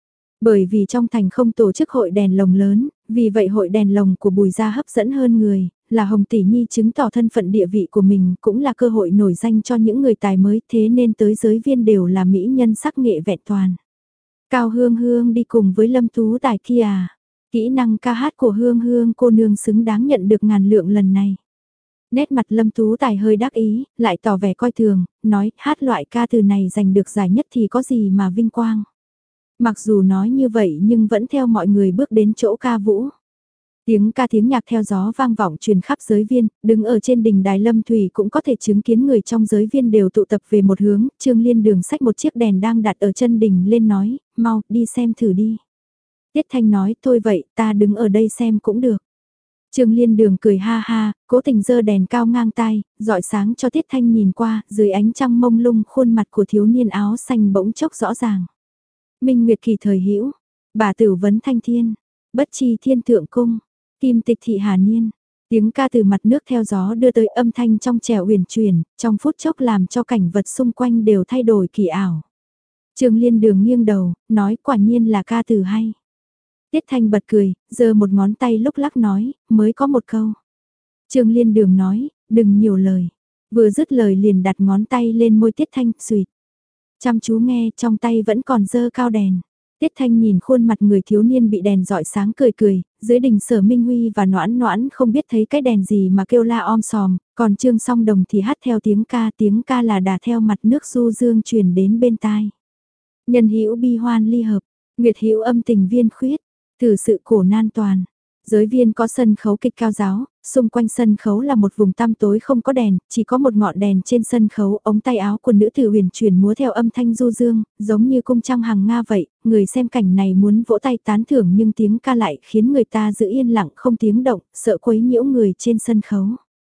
Bởi vì trong thành không tổ chức hội đèn lồng lớn, vì vậy hội đèn lồng của Bùi gia hấp dẫn hơn người, là Hồng Tỷ Nhi chứng tỏ thân phận địa vị của mình cũng là cơ hội nổi danh cho những người tài mới, thế nên tới giới viên đều là mỹ nhân sắc nghệ vẹn toàn. Cao Hương Hương đi cùng với Lâm Tú Tài kia à? Kỹ năng ca hát của Hương Hương cô nương xứng đáng nhận được ngàn lượng lần này. Nét mặt Lâm Tú Tài hơi đắc ý, lại tỏ vẻ coi thường, nói hát loại ca từ này giành được giải nhất thì có gì mà vinh quang. Mặc dù nói như vậy nhưng vẫn theo mọi người bước đến chỗ ca vũ. Tiếng ca tiếng nhạc theo gió vang vọng truyền khắp giới viên, đứng ở trên đỉnh đài Lâm Thủy cũng có thể chứng kiến người trong giới viên đều tụ tập về một hướng, Trương Liên Đường xách một chiếc đèn đang đặt ở chân đỉnh lên nói, mau, đi xem thử đi. Tiết Thanh nói, thôi vậy, ta đứng ở đây xem cũng được. Trương Liên Đường cười ha ha, cố tình giơ đèn cao ngang tai, dọi sáng cho Tiết Thanh nhìn qua, dưới ánh trăng mông lung khuôn mặt của thiếu niên áo xanh bỗng chốc rõ ràng. Minh Nguyệt kỳ thời hữu, bà tử vấn thanh thiên, bất chi thiên thượng cung, kim tịch thị hà niên. Tiếng ca từ mặt nước theo gió đưa tới âm thanh trong trẻo uyển chuyển, trong phút chốc làm cho cảnh vật xung quanh đều thay đổi kỳ ảo. Trương Liên Đường nghiêng đầu, nói quả nhiên là ca từ hay. Tiết Thanh bật cười, giơ một ngón tay lúc lắc nói, mới có một câu. Trương Liên Đường nói, đừng nhiều lời. Vừa dứt lời liền đặt ngón tay lên môi Tiết Thanh, xùyt. Chăm chú nghe, trong tay vẫn còn dơ cao đèn. Tiết Thanh nhìn khuôn mặt người thiếu niên bị đèn dọi sáng cười cười, dưới đình Sở Minh Huy và Noãn Noãn không biết thấy cái đèn gì mà kêu la om sòm, còn Trương Song Đồng thì hát theo tiếng ca, tiếng ca là đà theo mặt nước du dương truyền đến bên tai. Nhân hữu bi hoan ly hợp, nguyệt hữu âm tình viên khuyết, thử sự cổ nan toàn. Giới viên có sân khấu kịch cao giáo, xung quanh sân khấu là một vùng tăm tối không có đèn, chỉ có một ngọn đèn trên sân khấu, ống tay áo của nữ tử huyền chuyển múa theo âm thanh du dương, giống như cung trăng hàng Nga vậy, người xem cảnh này muốn vỗ tay tán thưởng nhưng tiếng ca lại khiến người ta giữ yên lặng không tiếng động, sợ quấy nhiễu người trên sân khấu.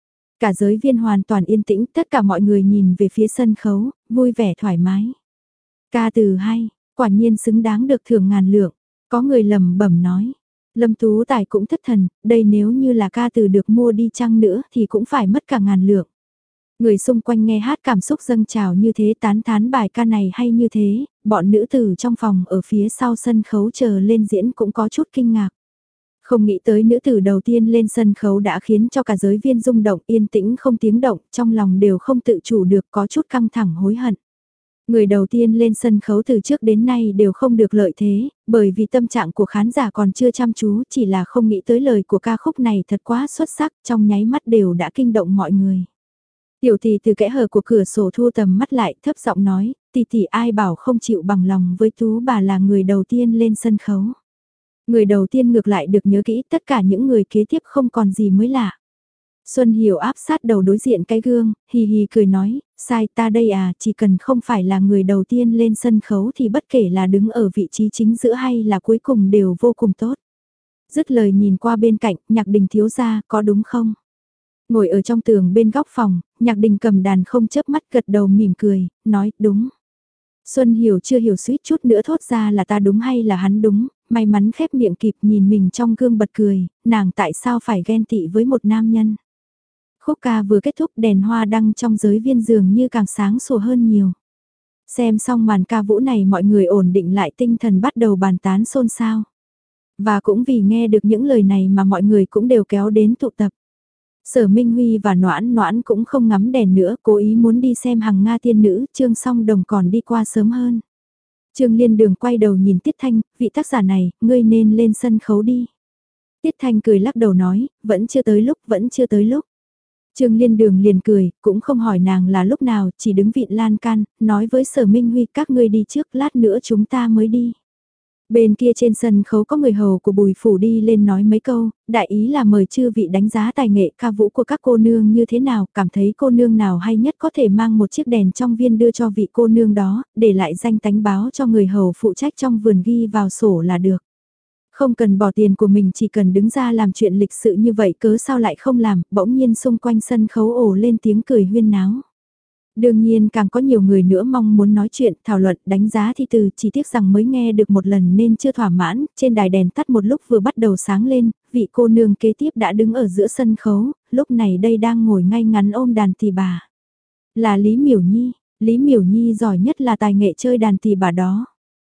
Cả giới viên hoàn toàn yên tĩnh, tất cả mọi người nhìn về phía sân khấu, vui vẻ thoải mái. Ca từ hay, quả nhiên xứng đáng được thưởng ngàn lượng, có người lầm bẩm nói. Lâm Tú Tài cũng thất thần, đây nếu như là ca từ được mua đi chăng nữa thì cũng phải mất cả ngàn lượng. Người xung quanh nghe hát cảm xúc dâng trào như thế tán thán bài ca này hay như thế, bọn nữ tử trong phòng ở phía sau sân khấu chờ lên diễn cũng có chút kinh ngạc. Không nghĩ tới nữ tử đầu tiên lên sân khấu đã khiến cho cả giới viên rung động yên tĩnh không tiếng động, trong lòng đều không tự chủ được có chút căng thẳng hối hận. Người đầu tiên lên sân khấu từ trước đến nay đều không được lợi thế, bởi vì tâm trạng của khán giả còn chưa chăm chú, chỉ là không nghĩ tới lời của ca khúc này thật quá xuất sắc, trong nháy mắt đều đã kinh động mọi người. Tiểu tỷ từ kẽ hở của cửa sổ thu tầm mắt lại, thấp giọng nói, tỷ tỷ ai bảo không chịu bằng lòng với Tú bà là người đầu tiên lên sân khấu. Người đầu tiên ngược lại được nhớ kỹ, tất cả những người kế tiếp không còn gì mới lạ. Xuân Hiểu áp sát đầu đối diện cái gương, hì hì cười nói, sai ta đây à, chỉ cần không phải là người đầu tiên lên sân khấu thì bất kể là đứng ở vị trí chính giữa hay là cuối cùng đều vô cùng tốt. Dứt lời nhìn qua bên cạnh, Nhạc Đình thiếu gia, có đúng không? Ngồi ở trong tường bên góc phòng, Nhạc Đình cầm đàn không chớp mắt gật đầu mỉm cười, nói, đúng. Xuân Hiểu chưa hiểu suýt chút nữa thốt ra là ta đúng hay là hắn đúng, may mắn khép miệng kịp nhìn mình trong gương bật cười, nàng tại sao phải ghen tị với một nam nhân. Khúc ca vừa kết thúc đèn hoa đăng trong giới viên dường như càng sáng sủa hơn nhiều. Xem xong màn ca vũ này mọi người ổn định lại tinh thần bắt đầu bàn tán xôn xao. Và cũng vì nghe được những lời này mà mọi người cũng đều kéo đến tụ tập. Sở Minh Huy và Noãn Noãn cũng không ngắm đèn nữa, cố ý muốn đi xem Hằng Nga tiên nữ, Trương Song Đồng còn đi qua sớm hơn. Trương Liên Đường quay đầu nhìn Tiết Thanh, vị tác giả này, ngươi nên lên sân khấu đi. Tiết Thanh cười lắc đầu nói, vẫn chưa tới lúc, vẫn chưa tới lúc. Trương Liên Đường liền cười, cũng không hỏi nàng là lúc nào, chỉ đứng vịn lan can, nói với Sở Minh Huy các ngươi đi trước, lát nữa chúng ta mới đi. Bên kia trên sân khấu có người hầu của Bùi Phủ đi lên nói mấy câu, đại ý là mời chư vị đánh giá tài nghệ ca vũ của các cô nương như thế nào, cảm thấy cô nương nào hay nhất có thể mang một chiếc đèn trong viên đưa cho vị cô nương đó, để lại danh tánh báo cho người hầu phụ trách trong vườn ghi vào sổ là được. Không cần bỏ tiền của mình chỉ cần đứng ra làm chuyện lịch sự như vậy cớ sao lại không làm, bỗng nhiên xung quanh sân khấu ồ lên tiếng cười huyên náo. Đương nhiên càng có nhiều người nữa mong muốn nói chuyện, thảo luận, đánh giá thi từ, chỉ tiếc rằng mới nghe được một lần nên chưa thỏa mãn, trên đài đèn tắt một lúc vừa bắt đầu sáng lên, vị cô nương kế tiếp đã đứng ở giữa sân khấu, lúc này đây đang ngồi ngay ngắn ôm đàn tỳ bà. Là Lý Miểu Nhi, Lý Miểu Nhi giỏi nhất là tài nghệ chơi đàn tỳ bà đó.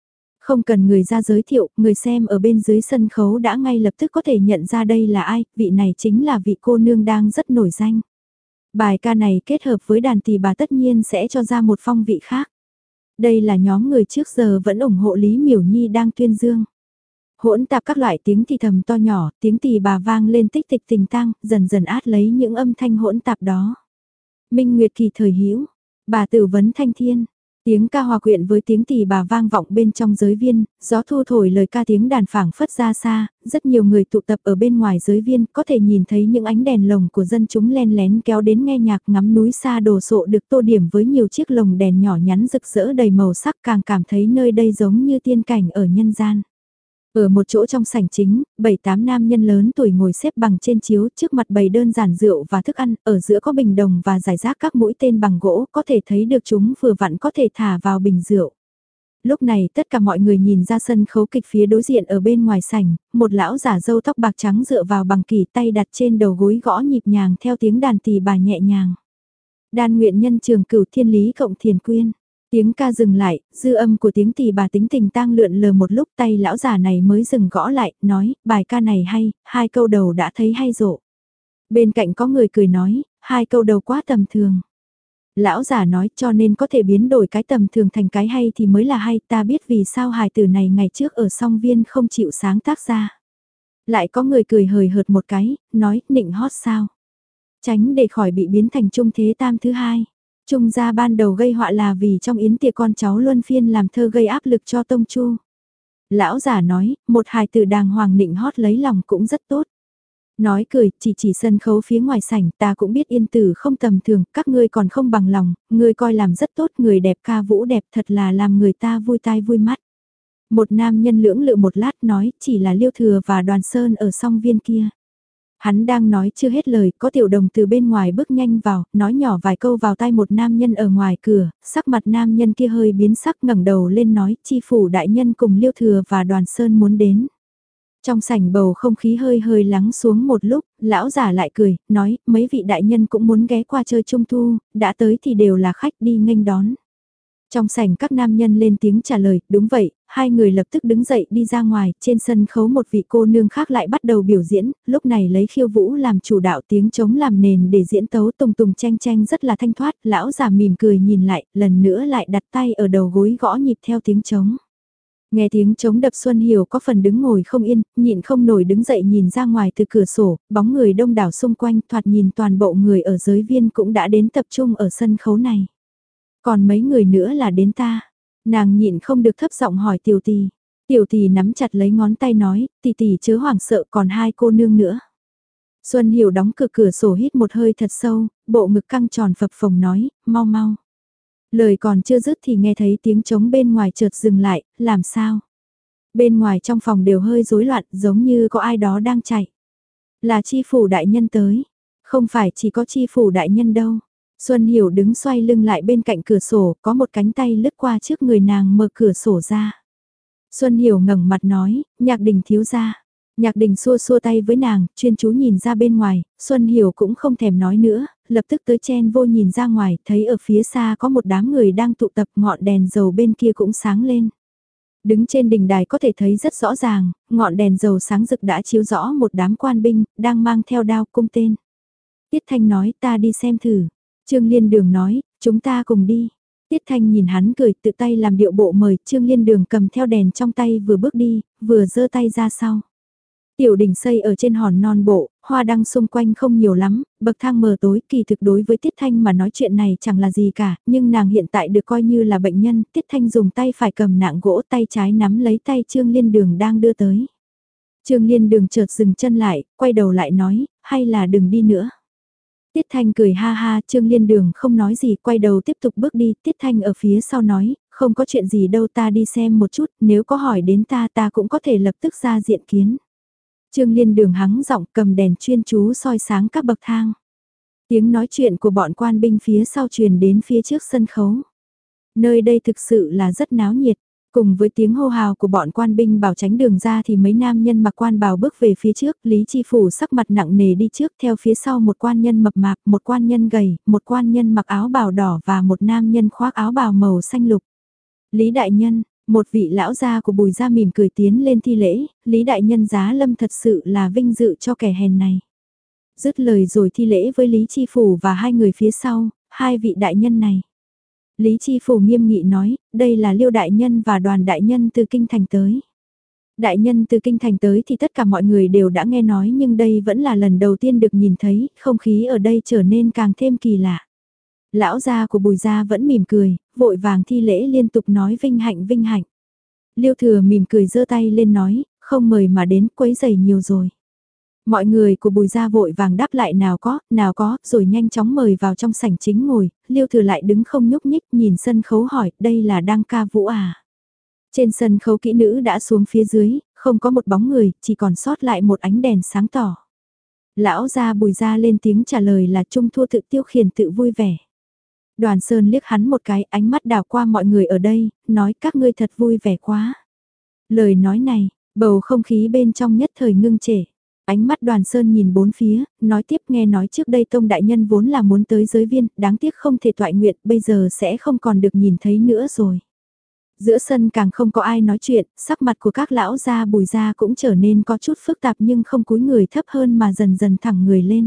Không cần người ra giới thiệu, người xem ở bên dưới sân khấu đã ngay lập tức có thể nhận ra đây là ai, vị này chính là vị cô nương đang rất nổi danh. Bài ca này kết hợp với đàn tỳ bà tất nhiên sẽ cho ra một phong vị khác. Đây là nhóm người trước giờ vẫn ủng hộ Lý Miểu Nhi đang tuyên dương. Hỗn tạp các loại tiếng thì thầm to nhỏ, tiếng tỳ bà vang lên tích tịch tình tang, dần dần át lấy những âm thanh hỗn tạp đó. Minh Nguyệt Kỳ thời hữu, bà tử vấn thanh thiên. Tiếng ca hòa quyện với tiếng tỳ bà vang vọng bên trong giới viên, gió thu thổi lời ca tiếng đàn phảng phất ra xa, rất nhiều người tụ tập ở bên ngoài giới viên có thể nhìn thấy những ánh đèn lồng của dân chúng len lén kéo đến nghe nhạc ngắm núi xa đồ sộ được tô điểm với nhiều chiếc lồng đèn nhỏ nhắn rực rỡ đầy màu sắc càng cảm thấy nơi đây giống như tiên cảnh ở nhân gian. Ở một chỗ trong sảnh chính, bảy tám nam nhân lớn tuổi ngồi xếp bằng trên chiếu trước mặt bày đơn giản rượu và thức ăn, ở giữa có bình đồng và giải rác các mũi tên bằng gỗ, có thể thấy được chúng vừa vặn có thể thả vào bình rượu. Lúc này tất cả mọi người nhìn ra sân khấu kịch phía đối diện ở bên ngoài sảnh, một lão giả râu tóc bạc trắng dựa vào bằng kỷ tay đặt trên đầu gối gõ nhịp nhàng theo tiếng đàn tỳ bà nhẹ nhàng. Đan nguyện nhân trường cửu thiên lý cộng thiền quyên. Tiếng ca dừng lại, dư âm của tiếng tỳ bà tính tình tang lượn lờ một lúc tay lão già này mới dừng gõ lại, nói, bài ca này hay, hai câu đầu đã thấy hay rộ. Bên cạnh có người cười nói, hai câu đầu quá tầm thường. Lão già nói cho nên có thể biến đổi cái tầm thường thành cái hay thì mới là hay, ta biết vì sao hài tử này ngày trước ở song viên không chịu sáng tác ra. Lại có người cười hời hợt một cái, nói, nịnh hót sao. Tránh để khỏi bị biến thành trung thế tam thứ hai. Trung gia ban đầu gây họa là vì trong yến tiệc con cháu luân phiên làm thơ gây áp lực cho Tông Chu. Lão giả nói, một hài tử đàng hoàng nịnh hót lấy lòng cũng rất tốt. Nói cười, chỉ chỉ sân khấu phía ngoài sảnh, ta cũng biết yên tử không tầm thường, các ngươi còn không bằng lòng, ngươi coi làm rất tốt, người đẹp ca vũ đẹp thật là làm người ta vui tai vui mắt. Một nam nhân lưỡng lự một lát nói, chỉ là Liêu Thừa và Đoàn Sơn ở song viên kia. Hắn đang nói chưa hết lời, có tiểu đồng từ bên ngoài bước nhanh vào, nói nhỏ vài câu vào tai một nam nhân ở ngoài cửa, sắc mặt nam nhân kia hơi biến sắc ngẩng đầu lên nói, chi phủ đại nhân cùng Liêu Thừa và Đoàn Sơn muốn đến. Trong sảnh bầu không khí hơi hơi lắng xuống một lúc, lão giả lại cười, nói, mấy vị đại nhân cũng muốn ghé qua chơi trung thu, đã tới thì đều là khách đi nghênh đón. Trong sảnh các nam nhân lên tiếng trả lời, đúng vậy, hai người lập tức đứng dậy đi ra ngoài, trên sân khấu một vị cô nương khác lại bắt đầu biểu diễn, lúc này lấy khiêu vũ làm chủ đạo tiếng trống làm nền để diễn tấu tùng tùng chen chen rất là thanh thoát, lão già mỉm cười nhìn lại, lần nữa lại đặt tay ở đầu gối gõ nhịp theo tiếng trống. Nghe tiếng trống đập Xuân Hiểu có phần đứng ngồi không yên, nhịn không nổi đứng dậy nhìn ra ngoài từ cửa sổ, bóng người đông đảo xung quanh thoạt nhìn toàn bộ người ở giới viên cũng đã đến tập trung ở sân khấu này. Còn mấy người nữa là đến ta. Nàng nhịn không được thấp giọng hỏi tiểu tỷ. Tiểu tỷ nắm chặt lấy ngón tay nói, tỷ tỷ chớ hoảng sợ còn hai cô nương nữa. Xuân Hiểu đóng cửa cửa sổ hít một hơi thật sâu, bộ ngực căng tròn phập phồng nói, mau mau. Lời còn chưa dứt thì nghe thấy tiếng trống bên ngoài chợt dừng lại, làm sao? Bên ngoài trong phòng đều hơi rối loạn giống như có ai đó đang chạy. Là chi phủ đại nhân tới. Không phải chỉ có chi phủ đại nhân đâu. Xuân Hiểu đứng xoay lưng lại bên cạnh cửa sổ, có một cánh tay lướt qua trước người nàng mở cửa sổ ra. Xuân Hiểu ngẩng mặt nói, Nhạc Đình thiếu gia. Nhạc Đình xua xua tay với nàng, chuyên chú nhìn ra bên ngoài, Xuân Hiểu cũng không thèm nói nữa, lập tức tới chen vô nhìn ra ngoài, thấy ở phía xa có một đám người đang tụ tập, ngọn đèn dầu bên kia cũng sáng lên. Đứng trên đỉnh đài có thể thấy rất rõ ràng, ngọn đèn dầu sáng rực đã chiếu rõ một đám quan binh, đang mang theo đao cung tên. Tiết Thanh nói, ta đi xem thử. Trương Liên Đường nói, chúng ta cùng đi. Tiết Thanh nhìn hắn cười, tự tay làm điệu bộ mời, Trương Liên Đường cầm theo đèn trong tay vừa bước đi, vừa giơ tay ra sau. Tiểu đỉnh xây ở trên hòn non bộ, hoa đăng xung quanh không nhiều lắm, bậc thang mờ tối, kỳ thực đối với Tiết Thanh mà nói chuyện này chẳng là gì cả, nhưng nàng hiện tại được coi như là bệnh nhân, Tiết Thanh dùng tay phải cầm nạng gỗ, tay trái nắm lấy tay Trương Liên Đường đang đưa tới. Trương Liên Đường chợt dừng chân lại, quay đầu lại nói, hay là đừng đi nữa. Tiết Thanh cười ha ha, Trương Liên Đường không nói gì, quay đầu tiếp tục bước đi, Tiết Thanh ở phía sau nói, không có chuyện gì đâu, ta đi xem một chút, nếu có hỏi đến ta ta cũng có thể lập tức ra diện kiến. Trương Liên Đường hắng giọng cầm đèn chuyên chú soi sáng các bậc thang. Tiếng nói chuyện của bọn quan binh phía sau truyền đến phía trước sân khấu. Nơi đây thực sự là rất náo nhiệt. Cùng với tiếng hô hào của bọn quan binh bảo tránh đường ra thì mấy nam nhân mặc quan bào bước về phía trước, Lý Chi Phủ sắc mặt nặng nề đi trước, theo phía sau một quan nhân mập mạp, một quan nhân gầy, một quan nhân mặc áo bào đỏ và một nam nhân khoác áo bào màu xanh lục. Lý đại nhân, Một vị lão gia của Bùi gia mỉm cười tiến lên thi lễ, Lý đại nhân giá lâm thật sự là vinh dự cho kẻ hèn này. Dứt lời rồi thi lễ với Lý Chi Phủ và hai người phía sau, hai vị đại nhân này. Lý Chi Phủ nghiêm nghị nói, đây là Liêu đại nhân và Đoàn đại nhân từ kinh thành tới. Đại nhân từ kinh thành tới thì tất cả mọi người đều đã nghe nói, nhưng đây vẫn là lần đầu tiên được nhìn thấy, không khí ở đây trở nên càng thêm kỳ lạ. Lão gia của Bùi gia vẫn mỉm cười, vội vàng thi lễ liên tục nói vinh hạnh vinh hạnh. Liêu Thừa mỉm cười giơ tay lên nói, không mời mà đến, quấy rầy nhiều rồi. Mọi người của Bùi gia vội vàng đáp lại nào có, nào có, rồi nhanh chóng mời vào trong sảnh chính ngồi, Liêu Thừa lại đứng không nhúc nhích nhìn sân khấu hỏi, đây là đang ca vũ à? Trên sân khấu kỹ nữ đã xuống phía dưới, không có một bóng người, chỉ còn sót lại một ánh đèn sáng tỏ. Lão gia Bùi gia lên tiếng trả lời là Trung Thu tự tiêu khiển tự vui vẻ. Đoàn Sơn liếc hắn một cái, ánh mắt đảo qua mọi người ở đây, nói các ngươi thật vui vẻ quá. Lời nói này, bầu không khí bên trong nhất thời ngưng trệ. Ánh mắt Đoàn Sơn nhìn bốn phía, nói tiếp nghe nói trước đây Tông Đại Nhân vốn là muốn tới giới viên, đáng tiếc không thể toại nguyện, bây giờ sẽ không còn được nhìn thấy nữa rồi. Giữa sân càng không có ai nói chuyện, sắc mặt của các lão gia Bùi gia cũng trở nên có chút phức tạp nhưng không cúi người thấp hơn mà dần dần thẳng người lên.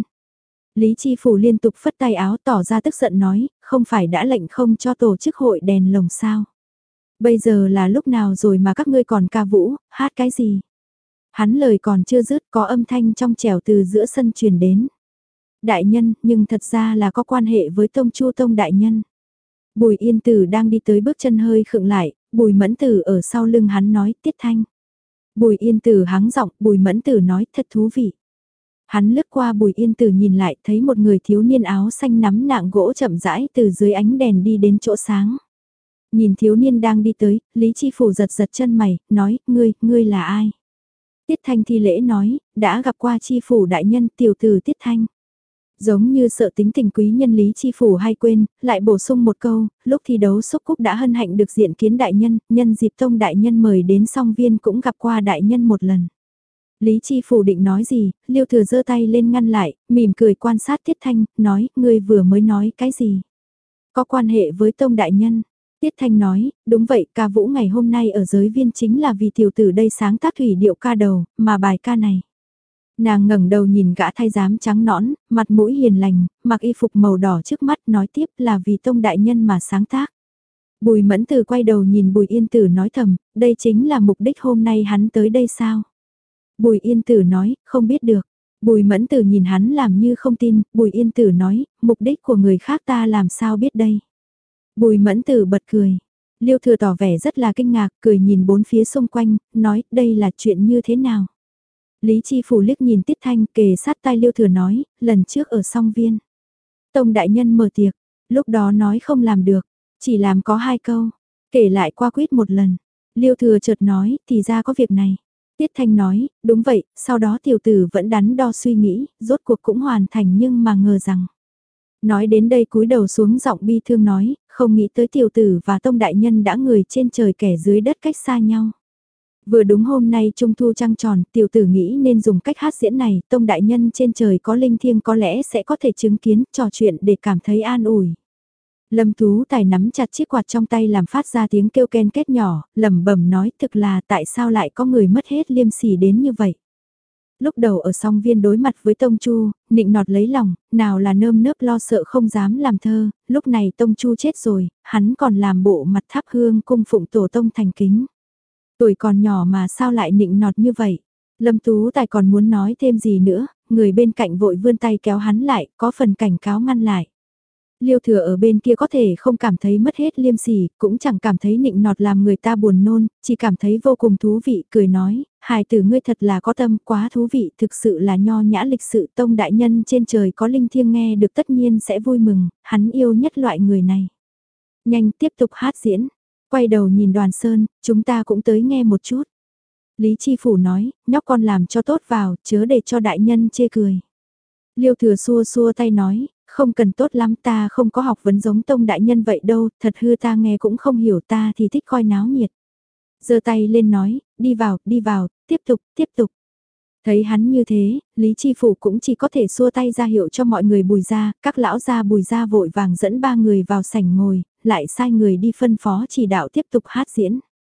Lý Chi Phủ liên tục phất tay áo tỏ ra tức giận nói, không phải đã lệnh không cho tổ chức hội đèn lồng sao. Bây giờ là lúc nào rồi mà các ngươi còn ca vũ, hát cái gì? Hắn lời còn chưa dứt có âm thanh trong trẻo từ giữa sân truyền đến. Đại nhân, nhưng thật ra là có quan hệ với Tông Chu Tông Đại Nhân. Bùi Yên Tử đang đi tới bước chân hơi khựng lại, Bùi Mẫn Tử ở sau lưng hắn nói tiết thanh. Bùi Yên Tử hắng giọng, Bùi Mẫn Tử nói thật thú vị. Hắn lướt qua Bùi Yên Tử nhìn lại thấy một người thiếu niên áo xanh nắm nạng gỗ chậm rãi từ dưới ánh đèn đi đến chỗ sáng. Nhìn thiếu niên đang đi tới, Lý Chi Phủ giật giật chân mày, nói, ngươi, ngươi là ai? Tiết Thanh thi lễ nói, đã gặp qua Chi Phủ đại nhân tiểu tử Tiết Thanh. Giống như sợ tính tình quý nhân Lý Chi Phủ hay quên, lại bổ sung một câu, lúc thi đấu xúc cúc đã hân hạnh được diện kiến đại nhân, nhân dịp Tông đại nhân mời đến song viên cũng gặp qua đại nhân một lần. Lý Chi Phủ định nói gì, Liêu Thừa giơ tay lên ngăn lại, mỉm cười quan sát Tiết Thanh, nói, ngươi vừa mới nói cái gì? Có quan hệ với Tông đại nhân. Tiết Thanh nói, đúng vậy, ca vũ ngày hôm nay ở giới viên chính là vì tiểu tử đây sáng tác thủy điệu ca đầu, mà bài ca này. Nàng ngẩng đầu nhìn gã thái giám trắng nõn, mặt mũi hiền lành, mặc y phục màu đỏ trước mắt nói tiếp là vì Tông đại nhân mà sáng tác. Bùi Mẫn Tử quay đầu nhìn Bùi Yên Tử nói thầm, đây chính là mục đích hôm nay hắn tới đây sao? Bùi Yên Tử nói, không biết được. Bùi Mẫn Tử nhìn hắn làm như không tin, Bùi Yên Tử nói, mục đích của người khác ta làm sao biết đây. Bùi Mẫn Tử bật cười. Liêu Thừa tỏ vẻ rất là kinh ngạc, cười nhìn bốn phía xung quanh, nói, đây là chuyện như thế nào. Lý Chi Phủ liếc nhìn Tiết Thanh kề sát tai Liêu Thừa nói, lần trước ở song viên. Tông đại nhân mở tiệc, lúc đó nói không làm được, chỉ làm có hai câu, kể lại qua quýt một lần. Liêu Thừa chợt nói, thì ra có việc này. Tiết Thanh nói, đúng vậy, sau đó tiểu tử vẫn đắn đo suy nghĩ, rốt cuộc cũng hoàn thành nhưng mà ngờ rằng. Nói đến đây cúi đầu xuống giọng bi thương nói, không nghĩ tới tiểu tử và Tông đại nhân đã người trên trời kẻ dưới đất cách xa nhau. Vừa đúng hôm nay trung thu trăng tròn, tiểu tử nghĩ nên dùng cách hát diễn này, Tông đại nhân trên trời có linh thiêng có lẽ sẽ có thể chứng kiến, trò chuyện để cảm thấy an ủi. Lâm Tú Tài nắm chặt chiếc quạt trong tay làm phát ra tiếng kêu ken két nhỏ, lẩm bẩm nói thực là tại sao lại có người mất hết liêm sỉ đến như vậy. Lúc đầu ở song viên đối mặt với Tông Chu, nịnh nọt lấy lòng, nào là nơm nớp lo sợ không dám làm thơ, lúc này Tông Chu chết rồi, hắn còn làm bộ mặt thắp hương cung phụng tổ tông thành kính. Tuổi còn nhỏ mà sao lại nịnh nọt như vậy? Lâm Tú Tài còn muốn nói thêm gì nữa, người bên cạnh vội vươn tay kéo hắn lại, có phần cảnh cáo ngăn lại. Liêu Thừa ở bên kia có thể không cảm thấy mất hết liêm sỉ, cũng chẳng cảm thấy nịnh nọt làm người ta buồn nôn, chỉ cảm thấy vô cùng thú vị, cười nói, hài tử ngươi thật là có tâm, quá thú vị, thực sự là nho nhã lịch sự, Tông đại nhân trên trời có linh thiêng nghe được tất nhiên sẽ vui mừng, hắn yêu nhất loại người này. Nhanh tiếp tục hát diễn, quay đầu nhìn Đoàn Sơn, chúng ta cũng tới nghe một chút. Lý Chi Phủ nói, nhóc con làm cho tốt vào, chớ để cho đại nhân chê cười. Liêu Thừa xua xua tay nói, không cần tốt lắm, ta không có học vấn giống Tông đại nhân vậy đâu, thật hư ta nghe cũng không hiểu, ta thì thích coi náo nhiệt. Giơ tay lên nói, đi vào, đi vào, tiếp tục, tiếp tục. Thấy hắn như thế, Lý Chi Phủ cũng chỉ có thể xua tay ra hiệu cho mọi người Bùi gia, các lão gia Bùi gia vội vàng dẫn ba người vào sảnh ngồi, lại sai người đi phân phó chỉ đạo tiếp tục hát diễn.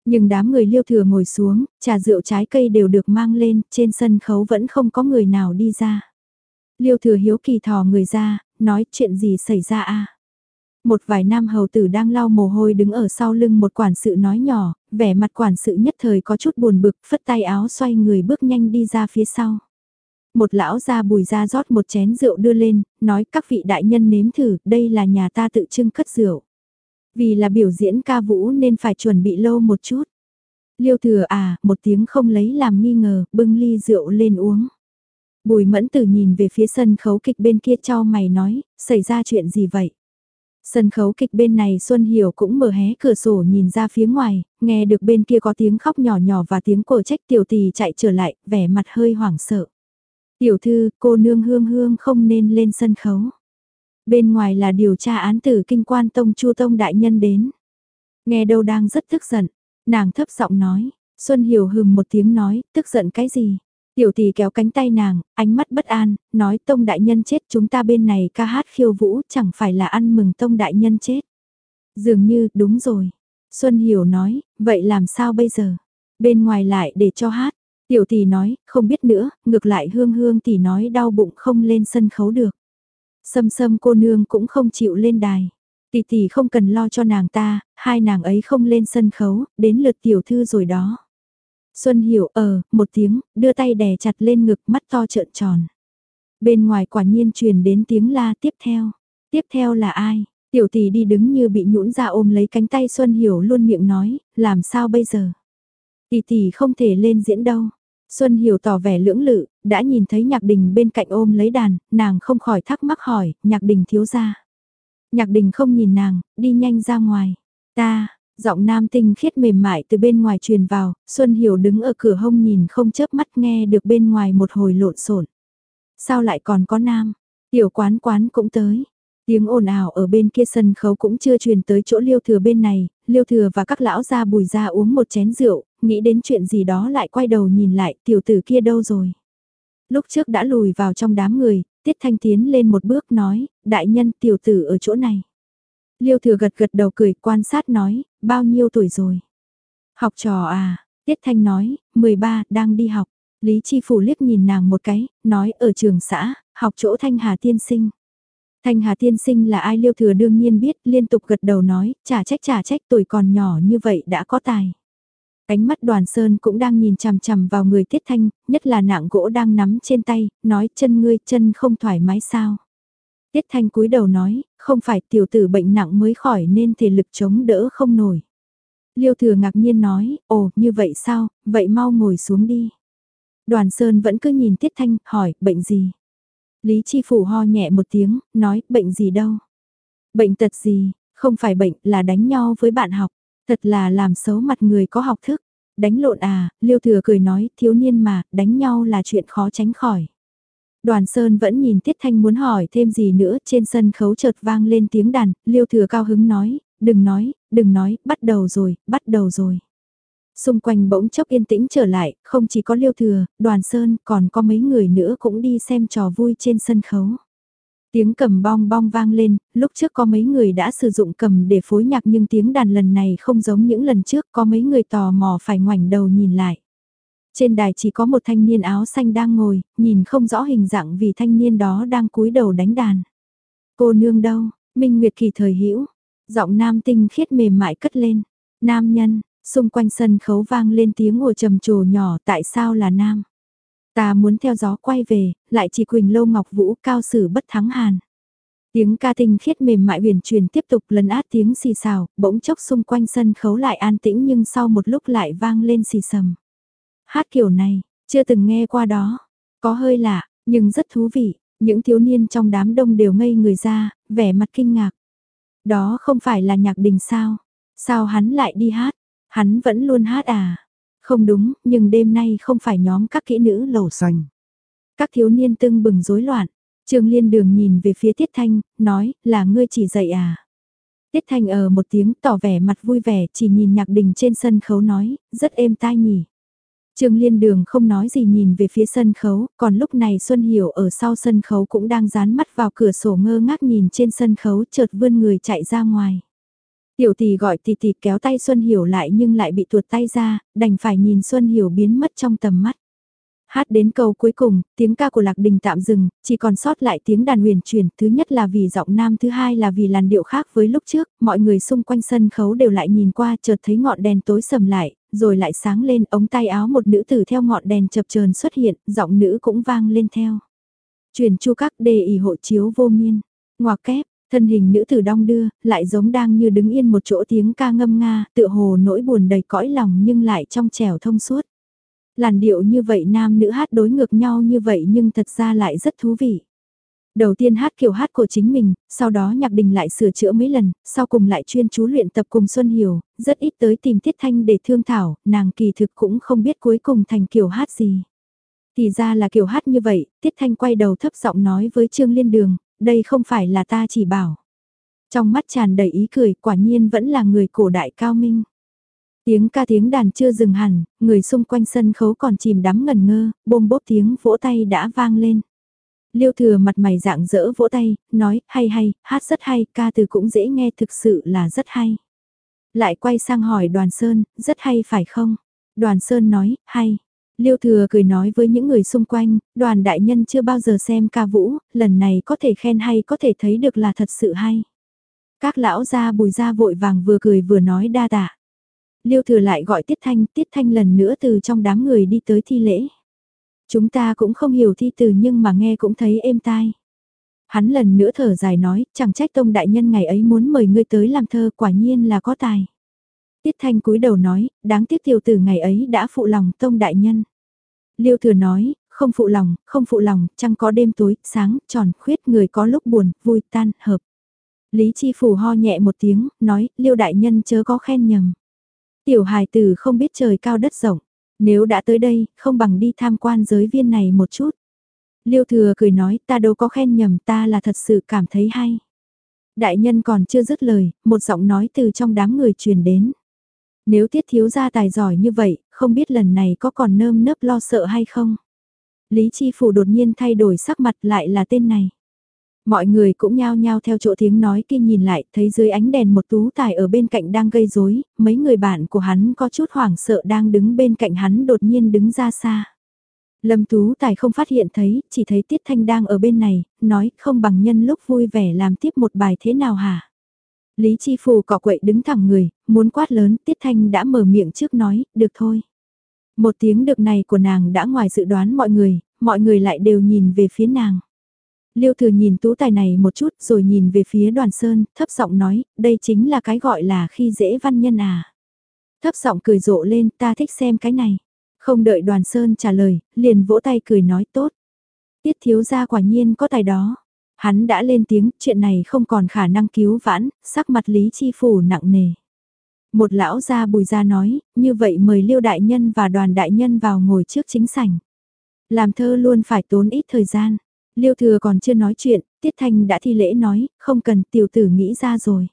Nhưng đám người Liêu Thừa ngồi xuống, trà rượu trái cây đều được mang lên, trên sân khấu vẫn không có người nào đi ra. Liêu Thừa hiếu kỳ thò người ra, nói chuyện gì xảy ra a? Một vài nam hầu tử đang lau mồ hôi đứng ở sau lưng một quản sự nói nhỏ, vẻ mặt quản sự nhất thời có chút buồn bực, phất tay áo xoay người bước nhanh đi ra phía sau. Một lão gia Bùi ra rót một chén rượu đưa lên, nói các vị đại nhân nếm thử, đây là nhà ta tự trưng cất rượu. Vì là biểu diễn ca vũ nên phải chuẩn bị lâu một chút. Liêu Thừa à, một tiếng không lấy làm nghi ngờ, bưng ly rượu lên uống. Bùi Mẫn Tử nhìn về phía sân khấu kịch bên kia chau mày nói, xảy ra chuyện gì vậy? Sân khấu kịch bên này Xuân Hiểu cũng mở hé cửa sổ nhìn ra phía ngoài, nghe được bên kia có tiếng khóc nhỏ nhỏ và tiếng cổ trách tiểu tỳ chạy trở lại, vẻ mặt hơi hoảng sợ. Tiểu thư, cô nương Hương Hương không nên lên sân khấu. Bên ngoài là điều tra án tử kinh quan tông Chu Tông đại nhân đến. Nghe đâu đang rất tức giận, nàng thấp giọng nói, Xuân Hiểu hừm một tiếng nói, tức giận cái gì? Tiểu tỷ kéo cánh tay nàng, ánh mắt bất an, nói Tông đại nhân chết chúng ta bên này ca hát khiêu vũ chẳng phải là ăn mừng Tông đại nhân chết. Dường như, đúng rồi. Xuân Hiểu nói, vậy làm sao bây giờ? Bên ngoài lại để cho hát. Tiểu tỷ nói, không biết nữa, ngược lại Hương Hương tỷ nói đau bụng không lên sân khấu được. Sâm Sâm cô nương cũng không chịu lên đài. Tỷ tỷ không cần lo cho nàng ta, hai nàng ấy không lên sân khấu, đến lượt tiểu thư rồi đó. Xuân Hiểu ờ, một tiếng, đưa tay đè chặt lên ngực mắt to trợn tròn. Bên ngoài quả nhiên truyền đến tiếng la tiếp theo. Tiếp theo là ai? Tiểu tỷ đi đứng như bị nhũn ra ôm lấy cánh tay Xuân Hiểu luôn miệng nói, làm sao bây giờ? Tỷ tỷ không thể lên diễn đâu. Xuân Hiểu tỏ vẻ lưỡng lự, đã nhìn thấy Nhạc Đình bên cạnh ôm lấy đàn, nàng không khỏi thắc mắc hỏi, Nhạc Đình thiếu gia. Nhạc Đình không nhìn nàng, đi nhanh ra ngoài. Ta, giọng nam tinh khiết mềm mại từ bên ngoài truyền vào, Xuân Hiểu đứng ở cửa hông nhìn không chớp mắt nghe được bên ngoài một hồi lộn xộn. Sao lại còn có nam? Tiểu Quán Quán cũng tới. Tiếng ồn ào ở bên kia sân khấu cũng chưa truyền tới chỗ Liêu Thừa bên này, Liêu Thừa và các lão gia Bùi ra uống một chén rượu, nghĩ đến chuyện gì đó lại quay đầu nhìn lại, tiểu tử kia đâu rồi? Lúc trước đã lùi vào trong đám người, Tiết Thanh tiến lên một bước nói, đại nhân tiểu tử ở chỗ này. Liêu Thừa gật gật đầu cười quan sát nói, bao nhiêu tuổi rồi? Học trò à, Tiết Thanh nói, mười ba, đang đi học. Lý Chi Phủ liếc nhìn nàng một cái, nói ở trường xã, học chỗ Thanh Hà tiên sinh. Thanh Hà tiên sinh là ai Liêu Thừa đương nhiên biết, liên tục gật đầu nói, chả trách chả trách tuổi còn nhỏ như vậy đã có tài. Ánh mắt Đoàn Sơn cũng đang nhìn chằm chằm vào người Tiết Thanh, nhất là nạng gỗ đang nắm trên tay, nói chân ngươi chân không thoải mái sao. Tiết Thanh cúi đầu nói, không phải tiểu tử bệnh nặng mới khỏi nên thể lực chống đỡ không nổi. Liêu Thừa ngạc nhiên nói, ồ như vậy sao, vậy mau ngồi xuống đi. Đoàn Sơn vẫn cứ nhìn Tiết Thanh, hỏi, bệnh gì? Lý Chi Phủ ho nhẹ một tiếng, nói, bệnh gì đâu? Bệnh tật gì, không phải bệnh, là đánh nhau với bạn học. Thật là làm xấu mặt người có học thức. Đánh lộn à, Liêu Thừa cười nói, thiếu niên mà, đánh nhau là chuyện khó tránh khỏi. Đoàn Sơn vẫn nhìn Tiết Thanh muốn hỏi thêm gì nữa, trên sân khấu chợt vang lên tiếng đàn, Liêu Thừa cao hứng nói, đừng nói, đừng nói, bắt đầu rồi, bắt đầu rồi. Xung quanh bỗng chốc yên tĩnh trở lại, không chỉ có Liêu Thừa, Đoàn Sơn, còn có mấy người nữa cũng đi xem trò vui trên sân khấu. Tiếng cầm bong bong vang lên, lúc trước có mấy người đã sử dụng cầm để phối nhạc nhưng tiếng đàn lần này không giống những lần trước, có mấy người tò mò phải ngoảnh đầu nhìn lại. Trên đài chỉ có một thanh niên áo xanh đang ngồi, nhìn không rõ hình dạng vì thanh niên đó đang cúi đầu đánh đàn. Cô nương đâu, Minh Nguyệt Kỳ thời hữu, giọng nam tinh khiết mềm mại cất lên. Nam nhân, xung quanh sân khấu vang lên tiếng ồ trầm trồ nhỏ, tại sao là nam? Ta muốn theo gió quay về, lại chỉ Quỳnh Lâu Ngọc Vũ cao sử bất thắng hàn. Tiếng ca tinh khiết mềm mại huyền truyền tiếp tục lấn át tiếng xì xào, bỗng chốc xung quanh sân khấu lại an tĩnh nhưng sau một lúc lại vang lên xì sầm. Hát kiểu này, chưa từng nghe qua đó, có hơi lạ, nhưng rất thú vị, những thiếu niên trong đám đông đều ngây người ra, vẻ mặt kinh ngạc. Đó không phải là Nhạc Đình sao? Sao hắn lại đi hát? Hắn vẫn luôn hát à? Không đúng, nhưng đêm nay không phải nhóm các kỹ nữ lẩu xoành. Các thiếu niên tưng bừng rối loạn. Trương Liên Đường nhìn về phía Tiết Thanh, nói, là ngươi chỉ dạy à? Tiết Thanh ờ một tiếng tỏ vẻ mặt vui vẻ, chỉ nhìn Nhạc Đình trên sân khấu nói, rất êm tai nhỉ. Trương Liên Đường không nói gì nhìn về phía sân khấu, còn lúc này Xuân Hiểu ở sau sân khấu cũng đang dán mắt vào cửa sổ ngơ ngác nhìn trên sân khấu chợt vươn người chạy ra ngoài. Tiểu tỷ gọi tỷ tỷ kéo tay Xuân Hiểu lại nhưng lại bị tuột tay ra, đành phải nhìn Xuân Hiểu biến mất trong tầm mắt. Hát đến câu cuối cùng, tiếng ca của Lạc Đình tạm dừng, chỉ còn sót lại tiếng đàn huyền chuyển, thứ nhất là vì giọng nam, thứ hai là vì làn điệu khác với lúc trước, mọi người xung quanh sân khấu đều lại nhìn qua, chợt thấy ngọn đèn tối sầm lại, rồi lại sáng lên, ống tay áo một nữ tử theo ngọn đèn chập chờn xuất hiện, giọng nữ cũng vang lên theo. Truyền chu các đề ỉ hộ chiếu vô miên, ngoặc kép, thân hình nữ tử đong đưa, lại giống đang như đứng yên một chỗ, tiếng ca ngâm nga, tựa hồ nỗi buồn đầy cõi lòng nhưng lại trong trẻo thông suốt. Làn điệu như vậy nam nữ hát đối ngược nhau như vậy nhưng thật ra lại rất thú vị. Đầu tiên hát kiểu hát của chính mình, sau đó Nhạc Đình lại sửa chữa mấy lần, sau cùng lại chuyên chú luyện tập cùng Xuân Hiểu, rất ít tới tìm Tiết Thanh để thương thảo, nàng kỳ thực cũng không biết cuối cùng thành kiểu hát gì. Thì ra là kiểu hát như vậy, Tiết Thanh quay đầu thấp giọng nói với Trương Liên Đường, đây không phải là ta chỉ bảo. Trong mắt tràn đầy ý cười, quả nhiên vẫn là người cổ đại cao minh. Tiếng ca tiếng đàn chưa dừng hẳn, người xung quanh sân khấu còn chìm đắm ngẩn ngơ, bôm bốp tiếng vỗ tay đã vang lên. Liêu Thừa mặt mày rạng rỡ vỗ tay, nói, hay hay, hát rất hay, ca từ cũng dễ nghe, thực sự là rất hay. Lại quay sang hỏi Đoàn Sơn, rất hay phải không? Đoàn Sơn nói, hay. Liêu Thừa cười nói với những người xung quanh, Đoàn đại nhân chưa bao giờ xem ca vũ, lần này có thể khen hay có thể thấy được là thật sự hay. Các lão gia Bùi gia vội vàng vừa cười vừa nói đa tạ. Liêu Thừa lại gọi Tiết Thanh, Tiết Thanh lần nữa từ trong đám người đi tới thi lễ. Chúng ta cũng không hiểu thi từ nhưng mà nghe cũng thấy êm tai. Hắn lần nữa thở dài nói, chẳng trách Tông đại nhân ngày ấy muốn mời ngươi tới làm thơ, quả nhiên là có tài. Tiết Thanh cúi đầu nói, đáng tiếc tiểu tử ngày ấy đã phụ lòng Tông đại nhân. Liêu Thừa nói, không phụ lòng, không phụ lòng, chẳng có đêm tối, sáng, tròn, khuyết, người có lúc buồn, vui, tan, hợp. Lý Chi Phủ ho nhẹ một tiếng, nói, Liêu đại nhân chớ có khen nhầm. Tiểu hài tử không biết trời cao đất rộng, nếu đã tới đây, không bằng đi tham quan giới viên này một chút. Liêu Thừa cười nói, ta đâu có khen nhầm, ta là thật sự cảm thấy hay. Đại nhân còn chưa dứt lời, một giọng nói từ trong đám người truyền đến. Nếu Tiết thiếu gia tài giỏi như vậy, không biết lần này có còn nơm nớp lo sợ hay không? Lý Chi Phủ đột nhiên thay đổi sắc mặt, lại là tên này. Mọi người cũng nhao nhao theo chỗ tiếng nói kia nhìn lại, thấy dưới ánh đèn một tú tài ở bên cạnh đang gây rối, mấy người bạn của hắn có chút hoảng sợ đang đứng bên cạnh hắn đột nhiên đứng ra xa. Lâm Tú Tài không phát hiện thấy, chỉ thấy Tiết Thanh đang ở bên này, nói không bằng nhân lúc vui vẻ làm tiếp một bài thế nào hả? Lý Chi Phù cọ quậy đứng thẳng người, muốn quát lớn, Tiết Thanh đã mở miệng trước nói, được thôi. Một tiếng được này của nàng đã ngoài dự đoán mọi người, mọi người lại đều nhìn về phía nàng. Liêu Thừa nhìn Tú Tài này một chút rồi nhìn về phía Đoàn Sơn, thấp giọng nói, đây chính là cái gọi là khi dễ văn nhân à. Thấp giọng cười rộ lên, ta thích xem cái này. Không đợi Đoàn Sơn trả lời, liền vỗ tay cười nói tốt. Tiết thiếu gia quả nhiên có tài đó. Hắn đã lên tiếng, chuyện này không còn khả năng cứu vãn, sắc mặt Lý Chi Phủ nặng nề. Một lão gia Bùi gia nói, như vậy mời Liêu đại nhân và Đoàn đại nhân vào ngồi trước chính sảnh. Làm thơ luôn phải tốn ít thời gian. Liêu Thừa còn chưa nói chuyện, Tiết Thanh đã thi lễ nói, không cần, tiểu tử nghĩ ra rồi.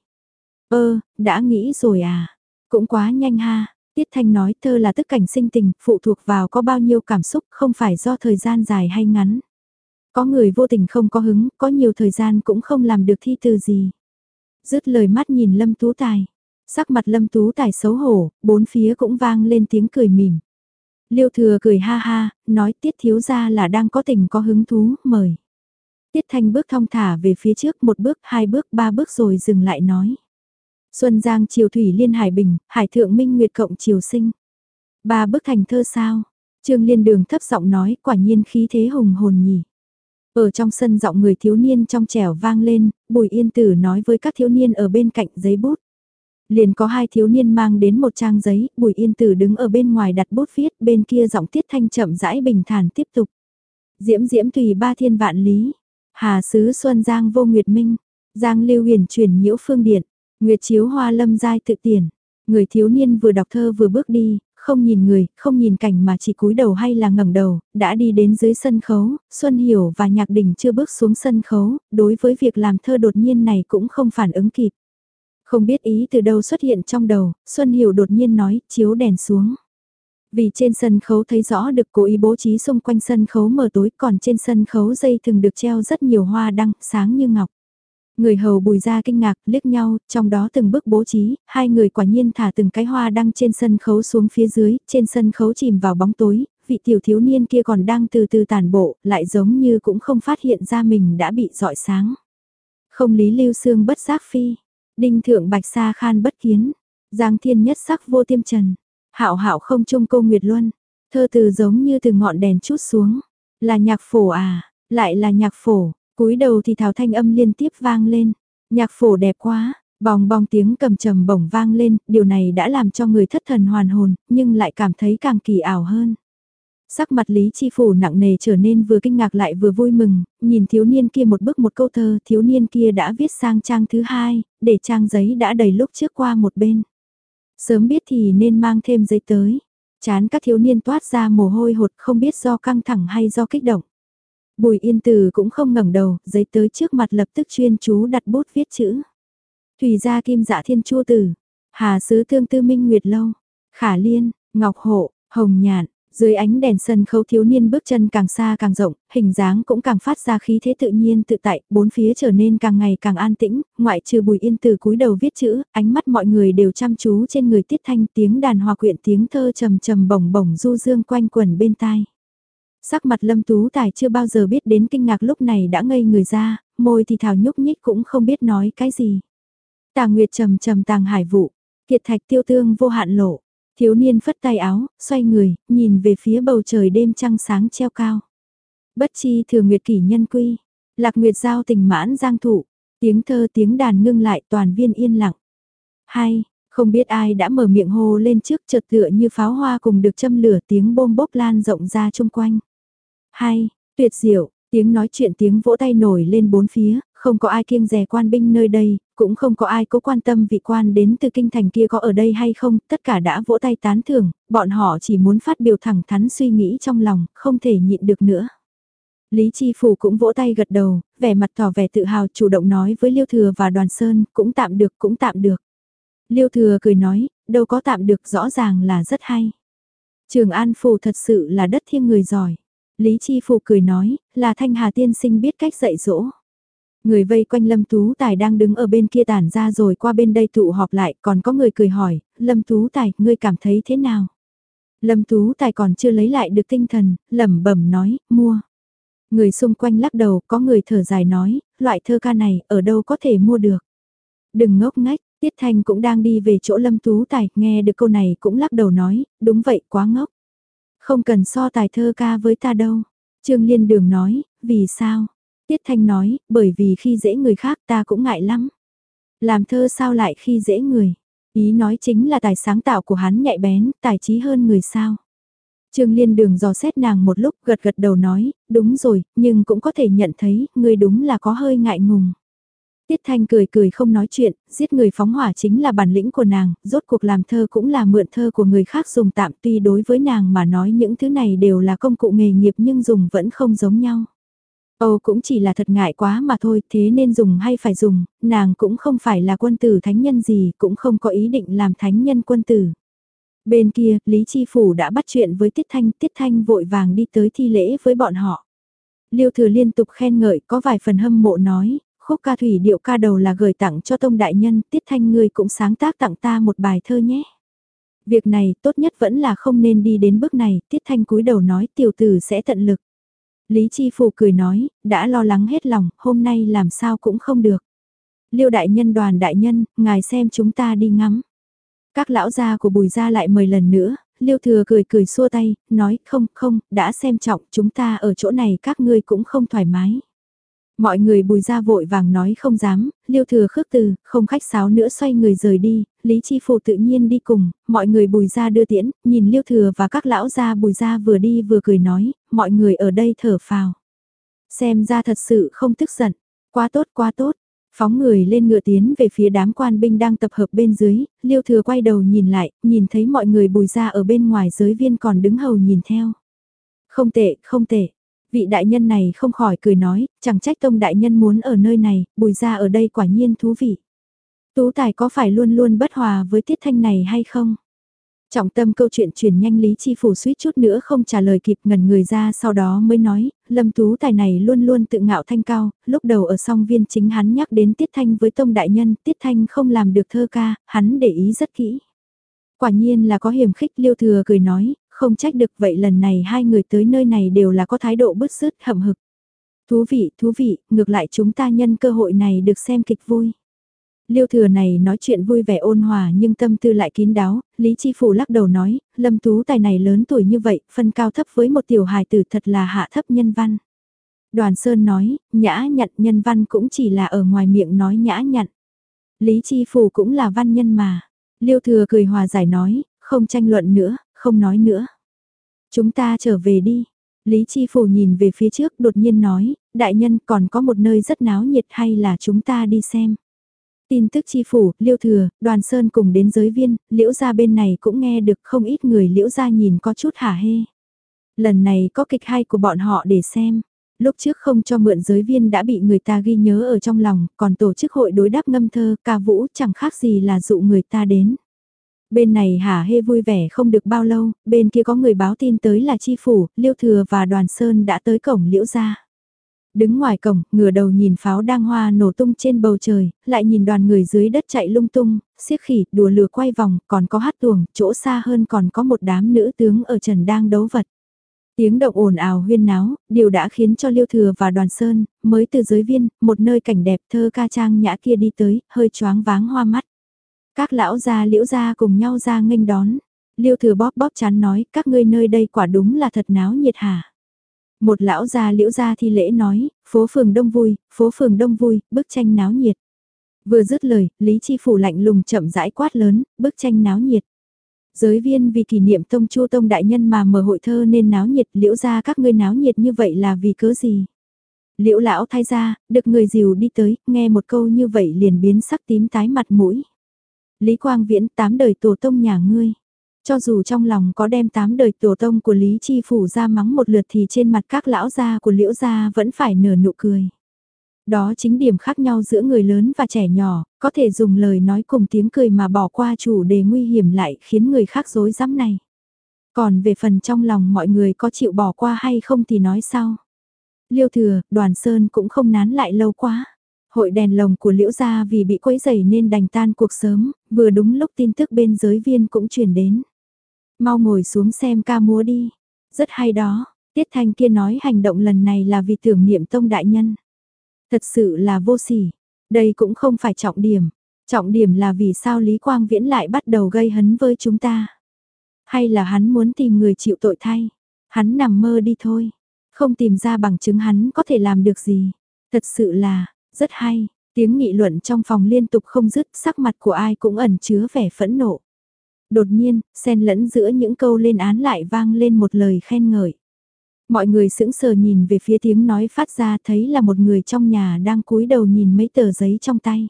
Ơ, đã nghĩ rồi à? Cũng quá nhanh ha. Tiết Thanh nói thơ là tức cảnh sinh tình, phụ thuộc vào có bao nhiêu cảm xúc, không phải do thời gian dài hay ngắn. Có người vô tình không có hứng, có nhiều thời gian cũng không làm được thi từ gì. Dứt lời mắt nhìn Lâm Tú Tài. Sắc mặt Lâm Tú Tài xấu hổ, bốn phía cũng vang lên tiếng cười mỉm. Liêu Thừa cười ha ha, nói Tiết thiếu gia là đang có tình có hứng thú, mời. Tiết Thanh bước thong thả về phía trước một bước, hai bước, ba bước rồi dừng lại nói. Xuân Giang chiều thủy liên hải bình, hải thượng minh nguyệt cộng chiều sinh. Ba bức thành thơ sao? Trương Liên Đường thấp giọng nói, quả nhiên khí thế hùng hồn nhỉ. Ở trong sân giọng người thiếu niên trong trẻo vang lên, Bùi Yên Tử nói với các thiếu niên ở bên cạnh giấy bút. Liền có hai thiếu niên mang đến một trang giấy, Bùi Yên Tử đứng ở bên ngoài đặt bút viết, bên kia giọng Tiết Thanh chậm rãi bình thản tiếp tục. Diễm diễm tùy ba thiên vạn lý, hà sứ Xuân Giang vô nguyệt minh, Giang lưu huyền chuyển nhiễu phương điện, nguyệt chiếu hoa lâm giai tự tiền. Người thiếu niên vừa đọc thơ vừa bước đi, không nhìn người, không nhìn cảnh mà chỉ cúi đầu hay là ngẩng đầu, đã đi đến dưới sân khấu, Xuân Hiểu và Nhạc Đình chưa bước xuống sân khấu, đối với việc làm thơ đột nhiên này cũng không phản ứng kịp. Không biết ý từ đâu xuất hiện trong đầu, Xuân Hiểu đột nhiên nói, chiếu đèn xuống. Vì trên sân khấu thấy rõ được cố ý bố trí xung quanh sân khấu mờ tối, còn trên sân khấu dây thường được treo rất nhiều hoa đăng, sáng như ngọc. Người hầu Bùi gia kinh ngạc, liếc nhau, trong đó từng bước bố trí, hai người quả nhiên thả từng cái hoa đăng trên sân khấu xuống phía dưới, trên sân khấu chìm vào bóng tối, vị tiểu thiếu niên kia còn đang từ từ tản bộ, lại giống như cũng không phát hiện ra mình đã bị dọi sáng. Không lý lưu xương bất giác phi, đinh thượng bạch sa khan bất kiến, giang thiên nhất sắc vô tiêm trần, hạo hạo không trung cô Nguyệt Luân, thơ từ giống như từ ngọn đèn chút xuống, là nhạc phổ à, lại là nhạc phổ. Cúi đầu thì thảo thanh âm liên tiếp vang lên, nhạc phổ đẹp quá, bong bong tiếng cầm trầm bổng vang lên, điều này đã làm cho người thất thần hoàn hồn, nhưng lại cảm thấy càng kỳ ảo hơn. Sắc mặt Lý Chi Phủ nặng nề trở nên vừa kinh ngạc lại vừa vui mừng, nhìn thiếu niên kia một bức một câu thơ, thiếu niên kia đã viết sang trang thứ hai, để trang giấy đã đầy lúc trước qua một bên. Sớm biết thì nên mang thêm giấy tới, chán các thiếu niên toát ra mồ hôi hột không biết do căng thẳng hay do kích động. Bùi Yên Từ cũng không ngẩng đầu, giấy tới trước mặt lập tức chuyên chú đặt bút viết chữ. Thủy gia Kim Dạ Thiên Chu Tử, Hà Sứ Thương Tư Minh Nguyệt Lâu, Khả Liên, Ngọc Hộ, Hồng Nhạn, dưới ánh đèn sân khấu thiếu niên bước chân càng xa càng rộng, hình dáng cũng càng phát ra khí thế tự nhiên tự tại, bốn phía trở nên càng ngày càng an tĩnh, ngoại trừ Bùi Yên Từ cúi đầu viết chữ, ánh mắt mọi người đều chăm chú trên người Tiết Thanh, tiếng đàn hòa quyện tiếng thơ trầm trầm bổng bổng du dương quanh quẩn bên tai. Sắc mặt Lâm Tú Tài chưa bao giờ biết đến kinh ngạc lúc này đã ngây người ra, môi thì thào nhúc nhích cũng không biết nói cái gì. Tàng Nguyệt trầm trầm tàng hải vụ, kiệt thạch tiêu tương vô hạn lộ, thiếu niên phất tay áo, xoay người, nhìn về phía bầu trời đêm trăng sáng treo cao. Bất chi thừa nguyệt kỷ nhân quy, lạc nguyệt giao tình mãn giang thụ, tiếng thơ tiếng đàn ngưng lại toàn viên yên lặng. Hay, không biết ai đã mở miệng hô lên trước chợt tựa như pháo hoa cùng được châm lửa tiếng bôm bốp lan rộng ra chung quanh. Hay, tuyệt diệu, tiếng nói chuyện tiếng vỗ tay nổi lên bốn phía, không có ai kiêng dè quan binh nơi đây, cũng không có ai cố quan tâm vị quan đến từ kinh thành kia có ở đây hay không, tất cả đã vỗ tay tán thưởng, bọn họ chỉ muốn phát biểu thẳng thắn suy nghĩ trong lòng, không thể nhịn được nữa. Lý Chi Phủ cũng vỗ tay gật đầu, vẻ mặt tỏ vẻ tự hào chủ động nói với Liêu Thừa và Đoàn Sơn, cũng tạm được, cũng tạm được. Liêu Thừa cười nói, đâu có tạm được, rõ ràng là rất hay. Trường An Phủ thật sự là đất thiêng người giỏi. Lý Chi Phủ cười nói, là Thanh Hà tiên sinh biết cách dạy dỗ. Người vây quanh Lâm Tú Tài đang đứng ở bên kia tản ra rồi qua bên đây tụ họp lại, còn có người cười hỏi, Lâm Tú Tài, ngươi cảm thấy thế nào? Lâm Tú Tài còn chưa lấy lại được tinh thần, lẩm bẩm nói, mua. Người xung quanh lắc đầu, có người thở dài nói, loại thơ ca này, ở đâu có thể mua được? Đừng ngốc ngách, Tiết Thanh cũng đang đi về chỗ Lâm Tú Tài, nghe được câu này cũng lắc đầu nói, đúng vậy, quá ngốc. Không cần so tài thơ ca với ta đâu. Trương Liên Đường nói, vì sao? Tiết Thanh nói, bởi vì khi dễ người khác ta cũng ngại lắm. Làm thơ sao lại khi dễ người? Ý nói chính là tài sáng tạo của hắn nhạy bén, tài trí hơn người sao. Trương Liên Đường dò xét nàng một lúc gật gật đầu nói, đúng rồi, nhưng cũng có thể nhận thấy, người đúng là có hơi ngại ngùng. Tiết Thanh cười cười không nói chuyện, giết người phóng hỏa chính là bản lĩnh của nàng, rốt cuộc làm thơ cũng là mượn thơ của người khác dùng tạm, tuy đối với nàng mà nói những thứ này đều là công cụ nghề nghiệp nhưng dùng vẫn không giống nhau. Âu cũng chỉ là thật ngại quá mà thôi, thế nên dùng hay phải dùng, nàng cũng không phải là quân tử thánh nhân gì, cũng không có ý định làm thánh nhân quân tử. Bên kia, Lý Chi Phủ đã bắt chuyện với Tiết Thanh, Tiết Thanh vội vàng đi tới thi lễ với bọn họ. Liêu Thừa liên tục khen ngợi, có vài phần hâm mộ nói, khúc ca thủy điệu ca đầu là gửi tặng cho Tông Đại Nhân, Tiết Thanh ngươi cũng sáng tác tặng ta một bài thơ nhé. Việc này tốt nhất vẫn là không nên đi đến bước này, Tiết Thanh cúi đầu nói tiểu tử sẽ tận lực. Lý Chi Phủ cười nói, đã lo lắng hết lòng, hôm nay làm sao cũng không được. Liêu Đại Nhân Đoàn Đại Nhân, ngài xem chúng ta đi ngắm. Các lão gia của Bùi gia lại mời lần nữa, Liêu Thừa cười cười xua tay, nói không không, đã xem trọng chúng ta ở chỗ này các ngươi cũng không thoải mái. Mọi người Bùi gia vội vàng nói không dám, Liêu Thừa khước từ, không khách sáo nữa xoay người rời đi, Lý Chi Phủ tự nhiên đi cùng, mọi người Bùi gia đưa tiễn, nhìn Liêu Thừa và các lão gia Bùi gia vừa đi vừa cười nói, mọi người ở đây thở phào. Xem ra thật sự không tức giận, quá tốt quá tốt. Phóng người lên ngựa tiến về phía đám quan binh đang tập hợp bên dưới, Liêu Thừa quay đầu nhìn lại, nhìn thấy mọi người Bùi gia ở bên ngoài giới viên còn đứng hầu nhìn theo. Không tệ, không tệ. Vị đại nhân này không khỏi cười nói, chẳng trách Tông Đại Nhân muốn ở nơi này, Bùi gia ở đây quả nhiên thú vị. Tú Tài có phải luôn luôn bất hòa với Tiết Thanh này hay không? Trọng tâm câu chuyện truyền nhanh Lý Chi Phủ suýt chút nữa không trả lời kịp, ngẩn người ra, sau đó mới nói, Lâm Tú Tài này luôn luôn tự ngạo thanh cao, lúc đầu ở song viên chính hắn nhắc đến Tiết Thanh với Tông Đại Nhân, Tiết Thanh không làm được thơ ca, hắn để ý rất kỹ. Quả nhiên là có hiểm khích, Liêu Thừa cười nói, không trách được, vậy lần này hai người tới nơi này đều là có thái độ bứt rứt hậm hực. Thú vị, thú vị, ngược lại chúng ta nhân cơ hội này được xem kịch vui. Liêu Thừa này nói chuyện vui vẻ ôn hòa nhưng tâm tư lại kín đáo, Lý Chi Phủ lắc đầu nói, Lâm Tú Tài này lớn tuổi như vậy, phân cao thấp với một tiểu hài tử thật là hạ thấp nhân văn. Đoàn Sơn nói, nhã nhặn nhân văn cũng chỉ là ở ngoài miệng nói nhã nhặn. Lý Chi Phủ cũng là văn nhân mà. Liêu Thừa cười hòa giải nói, không tranh luận nữa, không nói nữa. Chúng ta trở về đi. Lý Chi Phủ nhìn về phía trước đột nhiên nói, đại nhân còn có một nơi rất náo nhiệt hay là chúng ta đi xem. Tin tức Chi Phủ, Liêu Thừa, Đoàn Sơn cùng đến giới viên, Liễu gia bên này cũng nghe được không ít người Liễu gia nhìn có chút hả hê. Lần này có kịch hay của bọn họ để xem. Lúc trước không cho mượn giới viên đã bị người ta ghi nhớ ở trong lòng, còn tổ chức hội đối đáp ngâm thơ, ca vũ chẳng khác gì là dụ người ta đến. Bên này hả hê vui vẻ không được bao lâu, bên kia có người báo tin tới là Chi Phủ, Liêu Thừa và Đoàn Sơn đã tới cổng Liễu gia. Đứng ngoài cổng, ngửa đầu nhìn pháo đang hoa nổ tung trên bầu trời, lại nhìn đoàn người dưới đất chạy lung tung, xiếc khỉ, đùa lừa quay vòng, còn có hát tuồng, chỗ xa hơn còn có một đám nữ tướng ở trần đang đấu vật. Tiếng động ồn ào huyên náo, điều đã khiến cho Liêu Thừa và Đoàn Sơn, mới từ giới viên, một nơi cảnh đẹp thơ ca trang nhã kia đi tới, hơi choáng váng hoa mắt. Các lão gia Liễu gia cùng nhau ra nghênh đón. Liêu Thừa bóp bóp chán nói, các ngươi nơi đây quả đúng là thật náo nhiệt hả? Một lão gia Liễu gia thi lễ nói, phố phường đông vui, phố phường đông vui, bức tranh náo nhiệt. Vừa dứt lời, Lý Chi Phủ lạnh lùng chậm rãi quát lớn, bức tranh náo nhiệt. Giới viên vì kỷ niệm Tông Chu Tông đại nhân mà mở hội thơ nên náo nhiệt, Liễu gia các ngươi náo nhiệt như vậy là vì cớ gì? Liễu lão thay ra, được người dìu đi tới, nghe một câu như vậy liền biến sắc tím tái mặt mũi. Lý Quang Viễn, tám đời tổ tông nhà ngươi. Cho dù trong lòng có đem tám đời tổ tông của Lý Chi Phủ ra mắng một lượt thì trên mặt các lão gia của Liễu gia vẫn phải nở nụ cười. Đó chính điểm khác nhau giữa người lớn và trẻ nhỏ, có thể dùng lời nói cùng tiếng cười mà bỏ qua chủ đề nguy hiểm lại khiến người khác rối rắm này. Còn về phần trong lòng mọi người có chịu bỏ qua hay không thì nói sau. Liêu Thừa, Đoàn Sơn cũng không nán lại lâu quá. Hội đèn lồng của Liễu gia vì bị quấy rầy nên đành tan cuộc sớm, vừa đúng lúc tin tức bên giới viên cũng truyền đến. Mau ngồi xuống xem ca múa đi. Rất hay đó, Tiết Thanh kia nói hành động lần này là vì tưởng niệm Tông đại nhân. Thật sự là vô sỉ. Đây cũng không phải trọng điểm. Trọng điểm là vì sao Lý Quang Viễn lại bắt đầu gây hấn với chúng ta. Hay là hắn muốn tìm người chịu tội thay. Hắn nằm mơ đi thôi. Không tìm ra bằng chứng hắn có thể làm được gì. Thật sự là, rất hay. Tiếng nghị luận trong phòng liên tục không dứt, sắc mặt của ai cũng ẩn chứa vẻ phẫn nộ. Đột nhiên, xen lẫn giữa những câu lên án lại vang lên một lời khen ngợi. Mọi người sững sờ nhìn về phía tiếng nói phát ra thấy là một người trong nhà đang cúi đầu nhìn mấy tờ giấy trong tay.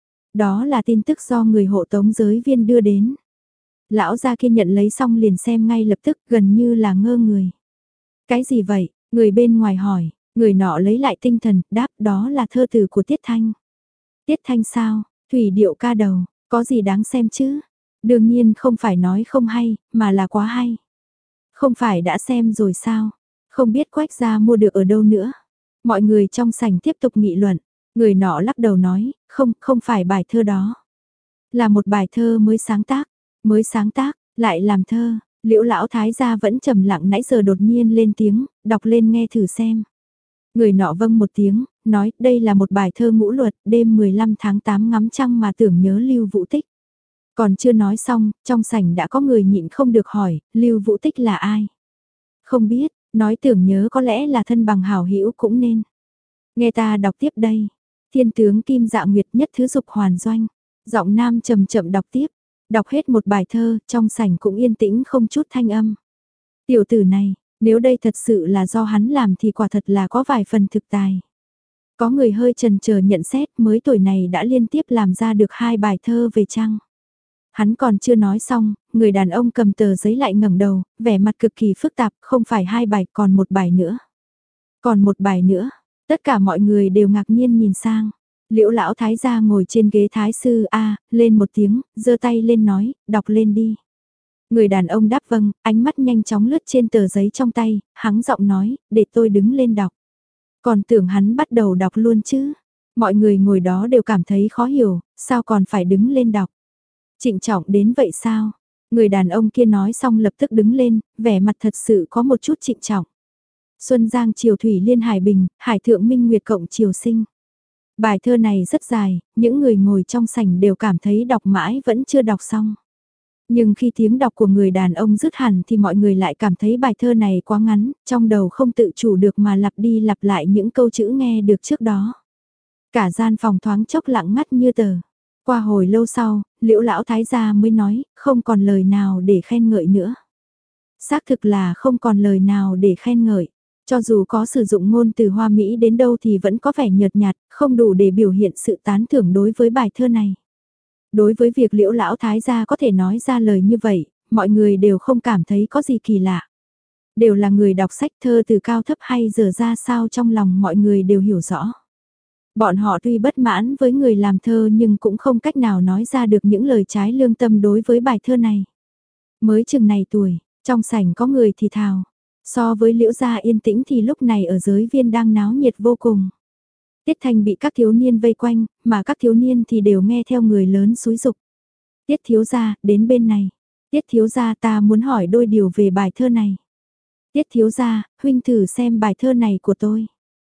Đó là tin tức do người hộ tống giới viên đưa đến. Lão gia kia nhận lấy xong liền xem ngay lập tức gần như là ngơ người. Cái gì vậy? Người bên ngoài hỏi, người nọ lấy lại tinh thần, đáp đó là thơ từ của Tiết Thanh. Tiết Thanh sao? Thủy điệu ca đầu, có gì đáng xem chứ? Đương nhiên không phải nói không hay, mà là quá hay. Không phải đã xem rồi sao? Không biết Quách gia mua được ở đâu nữa. Mọi người trong sảnh tiếp tục nghị luận. Người nọ lắc đầu nói, không, không phải bài thơ đó. Là một bài thơ mới sáng tác. Mới sáng tác, lại làm thơ. Liễu lão thái gia vẫn trầm lặng nãy giờ đột nhiên lên tiếng, đọc lên nghe thử xem. Người nọ vâng một tiếng, nói đây là một bài thơ ngũ luật, đêm mười lăm tháng tám ngắm trăng mà tưởng nhớ Lưu Vũ Tích. Còn chưa nói xong, trong sảnh đã có người nhịn không được hỏi, Lưu Vũ Tích là ai? Không biết, nói tưởng nhớ có lẽ là thân bằng hảo hữu cũng nên. Nghe ta đọc tiếp đây. Thiên tướng Kim Dạ Nguyệt nhất thứ dục hoàn doanh. Giọng nam chậm chậm đọc tiếp. Đọc hết một bài thơ, trong sảnh cũng yên tĩnh không chút thanh âm. Tiểu tử này, nếu đây thật sự là do hắn làm thì quả thật là có vài phần thực tài. Có người hơi chần chờ nhận xét mới tuổi này đã liên tiếp làm ra được hai bài thơ về trăng. Hắn còn chưa nói xong, người đàn ông cầm tờ giấy lại ngẩng đầu, vẻ mặt cực kỳ phức tạp, không phải hai bài, còn một bài nữa. Còn một bài nữa, tất cả mọi người đều ngạc nhiên nhìn sang. Liễu lão thái gia ngồi trên ghế thái sư A, lên một tiếng, giơ tay lên nói, đọc lên đi. Người đàn ông đáp vâng, ánh mắt nhanh chóng lướt trên tờ giấy trong tay, hắng giọng nói, để tôi đứng lên đọc. Còn tưởng hắn bắt đầu đọc luôn chứ. Mọi người ngồi đó đều cảm thấy khó hiểu, sao còn phải đứng lên đọc. Trịnh trọng đến vậy sao? Người đàn ông kia nói xong lập tức đứng lên, vẻ mặt thật sự có một chút trịnh trọng. Xuân Giang Triều Thủy Liên Hải Bình, Hải Thượng Minh Nguyệt Cộng Triều Sinh. Bài thơ này rất dài, những người ngồi trong sảnh đều cảm thấy đọc mãi vẫn chưa đọc xong. Nhưng khi tiếng đọc của người đàn ông dứt hẳn thì mọi người lại cảm thấy bài thơ này quá ngắn, trong đầu không tự chủ được mà lặp đi lặp lại những câu chữ nghe được trước đó. Cả gian phòng thoáng chốc lặng ngắt như tờ. Qua hồi lâu sau, Liễu lão thái gia mới nói, không còn lời nào để khen ngợi nữa. Xác thực là không còn lời nào để khen ngợi. Cho dù có sử dụng ngôn từ hoa mỹ đến đâu thì vẫn có vẻ nhợt nhạt, không đủ để biểu hiện sự tán thưởng đối với bài thơ này. Đối với việc Liễu lão thái gia có thể nói ra lời như vậy, mọi người đều không cảm thấy có gì kỳ lạ. Đều là người đọc sách, thơ từ cao thấp hay giờ ra sao trong lòng mọi người đều hiểu rõ. Bọn họ tuy bất mãn với người làm thơ nhưng cũng không cách nào nói ra được những lời trái lương tâm đối với bài thơ này. Mới chừng này tuổi, trong sảnh có người thì thào. So với Liễu gia yên tĩnh thì lúc này ở giới viên đang náo nhiệt vô cùng. Tiết Thanh bị các thiếu niên vây quanh, mà các thiếu niên thì đều nghe theo người lớn xúi dục. Tiết thiếu gia, đến bên này. Tiết thiếu gia, ta muốn hỏi đôi điều về bài thơ này. Tiết thiếu gia, huynh thử xem bài thơ này của tôi.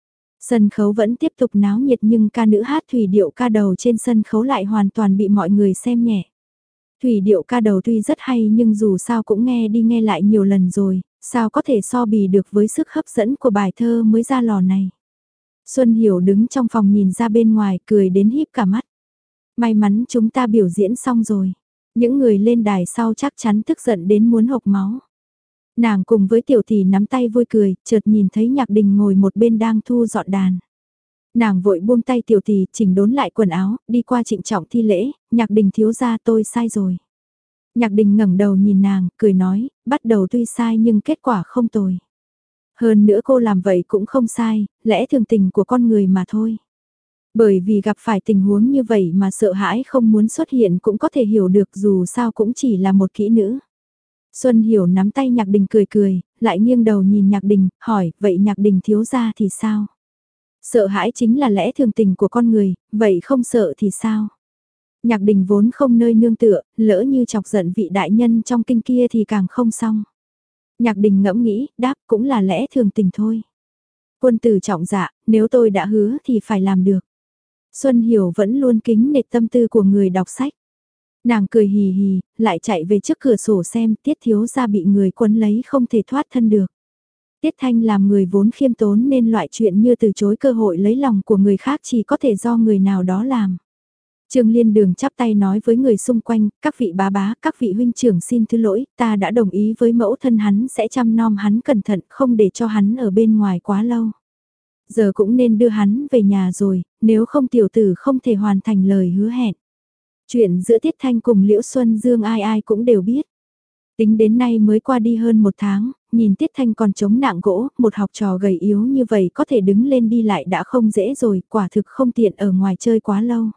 Sân khấu vẫn tiếp tục náo nhiệt nhưng ca nữ hát thủy điệu ca đầu trên sân khấu lại hoàn toàn bị mọi người xem nhẹ. Thủy điệu ca đầu tuy rất hay nhưng dù sao cũng nghe đi nghe lại nhiều lần rồi, sao có thể so bì được với sức hấp dẫn của bài thơ mới ra lò này. Xuân Hiểu đứng trong phòng nhìn ra bên ngoài cười đến híp cả mắt. May mắn chúng ta biểu diễn xong rồi. Những người lên đài sau chắc chắn tức giận đến muốn hộc máu. Nàng cùng với tiểu tỷ nắm tay vui cười, chợt nhìn thấy Nhạc Đình ngồi một bên đang thu dọn đàn. Nàng vội buông tay tiểu tỷ, chỉnh đốn lại quần áo, đi qua trịnh trọng thi lễ, Nhạc Đình thiếu gia tôi sai rồi. Nhạc Đình ngẩng đầu nhìn nàng, cười nói, bắt đầu tuy sai nhưng kết quả không tồi. Hơn nữa cô làm vậy cũng không sai, lẽ thường tình của con người mà thôi. Bởi vì gặp phải tình huống như vậy mà sợ hãi không muốn xuất hiện cũng có thể hiểu được dù sao cũng chỉ là một kỹ nữ. Xuân Hiểu nắm tay Nhạc Đình cười cười, lại nghiêng đầu nhìn Nhạc Đình, hỏi, vậy Nhạc Đình thiếu gia thì sao? Sợ hãi chính là lẽ thường tình của con người, vậy không sợ thì sao? Nhạc Đình vốn không nơi nương tựa, lỡ như chọc giận vị đại nhân trong kinh kia thì càng không xong. Nhạc Đình ngẫm nghĩ, đáp cũng là lẽ thường tình thôi. Quân tử trọng dạ, nếu tôi đã hứa thì phải làm được. Xuân Hiểu vẫn luôn kính nể tâm tư của người đọc sách. Nàng cười hì hì, lại chạy về trước cửa sổ xem Tiết thiếu gia bị người quấn lấy không thể thoát thân được. Tiết Thanh làm người vốn khiêm tốn nên loại chuyện như từ chối cơ hội lấy lòng của người khác chỉ có thể do người nào đó làm. Trương Liên Đường chắp tay nói với người xung quanh, các vị bá bá, các vị huynh trưởng xin thứ lỗi, ta đã đồng ý với mẫu thân hắn sẽ chăm nom hắn cẩn thận, không để cho hắn ở bên ngoài quá lâu. Giờ cũng nên đưa hắn về nhà rồi, nếu không tiểu tử không thể hoàn thành lời hứa hẹn. Chuyện giữa Tiết Thanh cùng Liễu Xuân Dương ai ai cũng đều biết. Tính đến nay mới qua đi hơn một tháng, nhìn Tiết Thanh còn chống nạng gỗ, một học trò gầy yếu như vậy có thể đứng lên đi lại đã không dễ rồi, quả thực không tiện ở ngoài chơi quá lâu.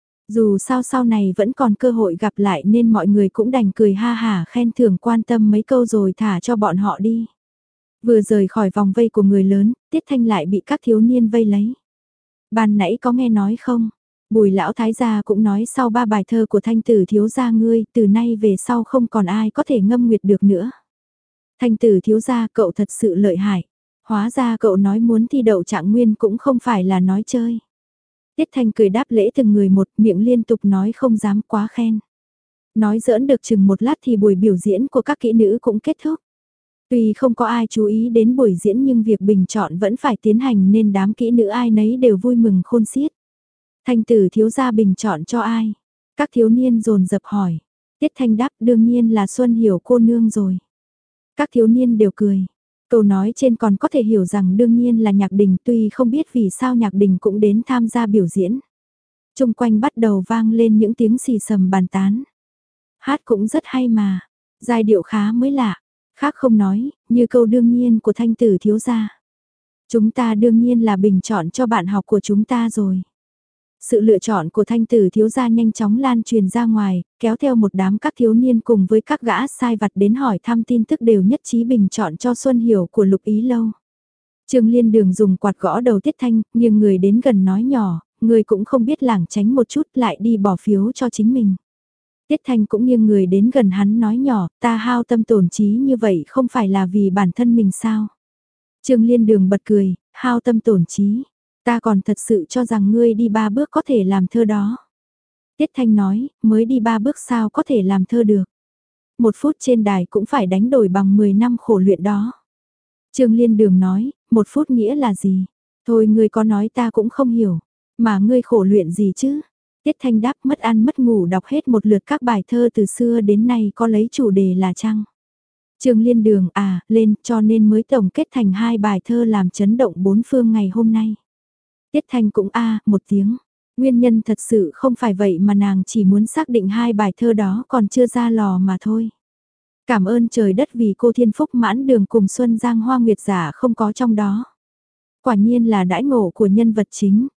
Dù sao sau này vẫn còn cơ hội gặp lại nên mọi người cũng đành cười ha hả khen thưởng quan tâm mấy câu rồi thả cho bọn họ đi. Vừa rời khỏi vòng vây của người lớn, Tiết Thanh lại bị các thiếu niên vây lấy. Ban nãy có nghe nói không? Bùi lão thái gia cũng nói sau ba bài thơ của Thanh tử thiếu gia ngươi, từ nay về sau không còn ai có thể ngâm nguyệt được nữa. Thanh tử thiếu gia cậu thật sự lợi hại. Hóa ra cậu nói muốn thi đậu trạng nguyên cũng không phải là nói chơi. Tiết Thanh cười đáp lễ từng người một miệng liên tục nói không dám quá khen. Nói giỡn được chừng một lát thì buổi biểu diễn của các kỹ nữ cũng kết thúc. Tuy không có ai chú ý đến buổi diễn nhưng việc bình chọn vẫn phải tiến hành nên đám kỹ nữ ai nấy đều vui mừng khôn xiết. Thanh tử thiếu gia bình chọn cho ai? Các thiếu niên dồn dập hỏi. Tiết Thanh đáp đương nhiên là Xuân Hiểu cô nương rồi. Các thiếu niên đều cười. Câu nói trên còn có thể hiểu rằng đương nhiên là Nhạc Đình tuy không biết vì sao Nhạc Đình cũng đến tham gia biểu diễn. Trung quanh bắt đầu vang lên những tiếng xì xầm bàn tán. Hát cũng rất hay mà, giai điệu khá mới lạ, khác không nói, như câu đương nhiên của Thanh tử thiếu gia. Chúng ta đương nhiên là bình chọn cho bạn học của chúng ta rồi. Sự lựa chọn của thanh tử thiếu gia nhanh chóng lan truyền ra ngoài, kéo theo một đám các thiếu niên cùng với các gã sai vặt đến hỏi thăm tin tức đều nhất trí bình chọn cho Xuân Hiểu của Lục Ý Lâu. Trương Liên Đường dùng quạt gõ đầu Tiết Thanh, nhưng người đến gần nói nhỏ, người cũng không biết lảng tránh một chút lại đi bỏ phiếu cho chính mình. Tiết Thanh cũng nghiêng người đến gần hắn nói nhỏ, ta hao tâm tổn trí như vậy không phải là vì bản thân mình sao? Trương Liên Đường bật cười, hao tâm tổn trí, ta còn thật sự cho rằng ngươi đi ba bước có thể làm thơ đó. Tiết Thanh nói, mới đi ba bước sao có thể làm thơ được. Một phút trên đài cũng phải đánh đổi bằng mười năm khổ luyện đó. Trương Liên Đường nói, một phút nghĩa là gì? Thôi ngươi có nói ta cũng không hiểu. Mà ngươi khổ luyện gì chứ? Tiết Thanh đáp mất ăn mất ngủ đọc hết một lượt các bài thơ từ xưa đến nay có lấy chủ đề là trăng. Trương Liên Đường à, lên cho nên mới tổng kết thành hai bài thơ làm chấn động bốn phương ngày hôm nay. Tiết Thanh cũng a à, một tiếng. Nguyên nhân thật sự không phải vậy mà nàng chỉ muốn xác định hai bài thơ đó còn chưa ra lò mà thôi. Cảm ơn trời đất vì cô thiên phúc mãn đường cùng Xuân Giang Hoa Nguyệt giả không có trong đó. Quả nhiên là đãi ngộ của nhân vật chính.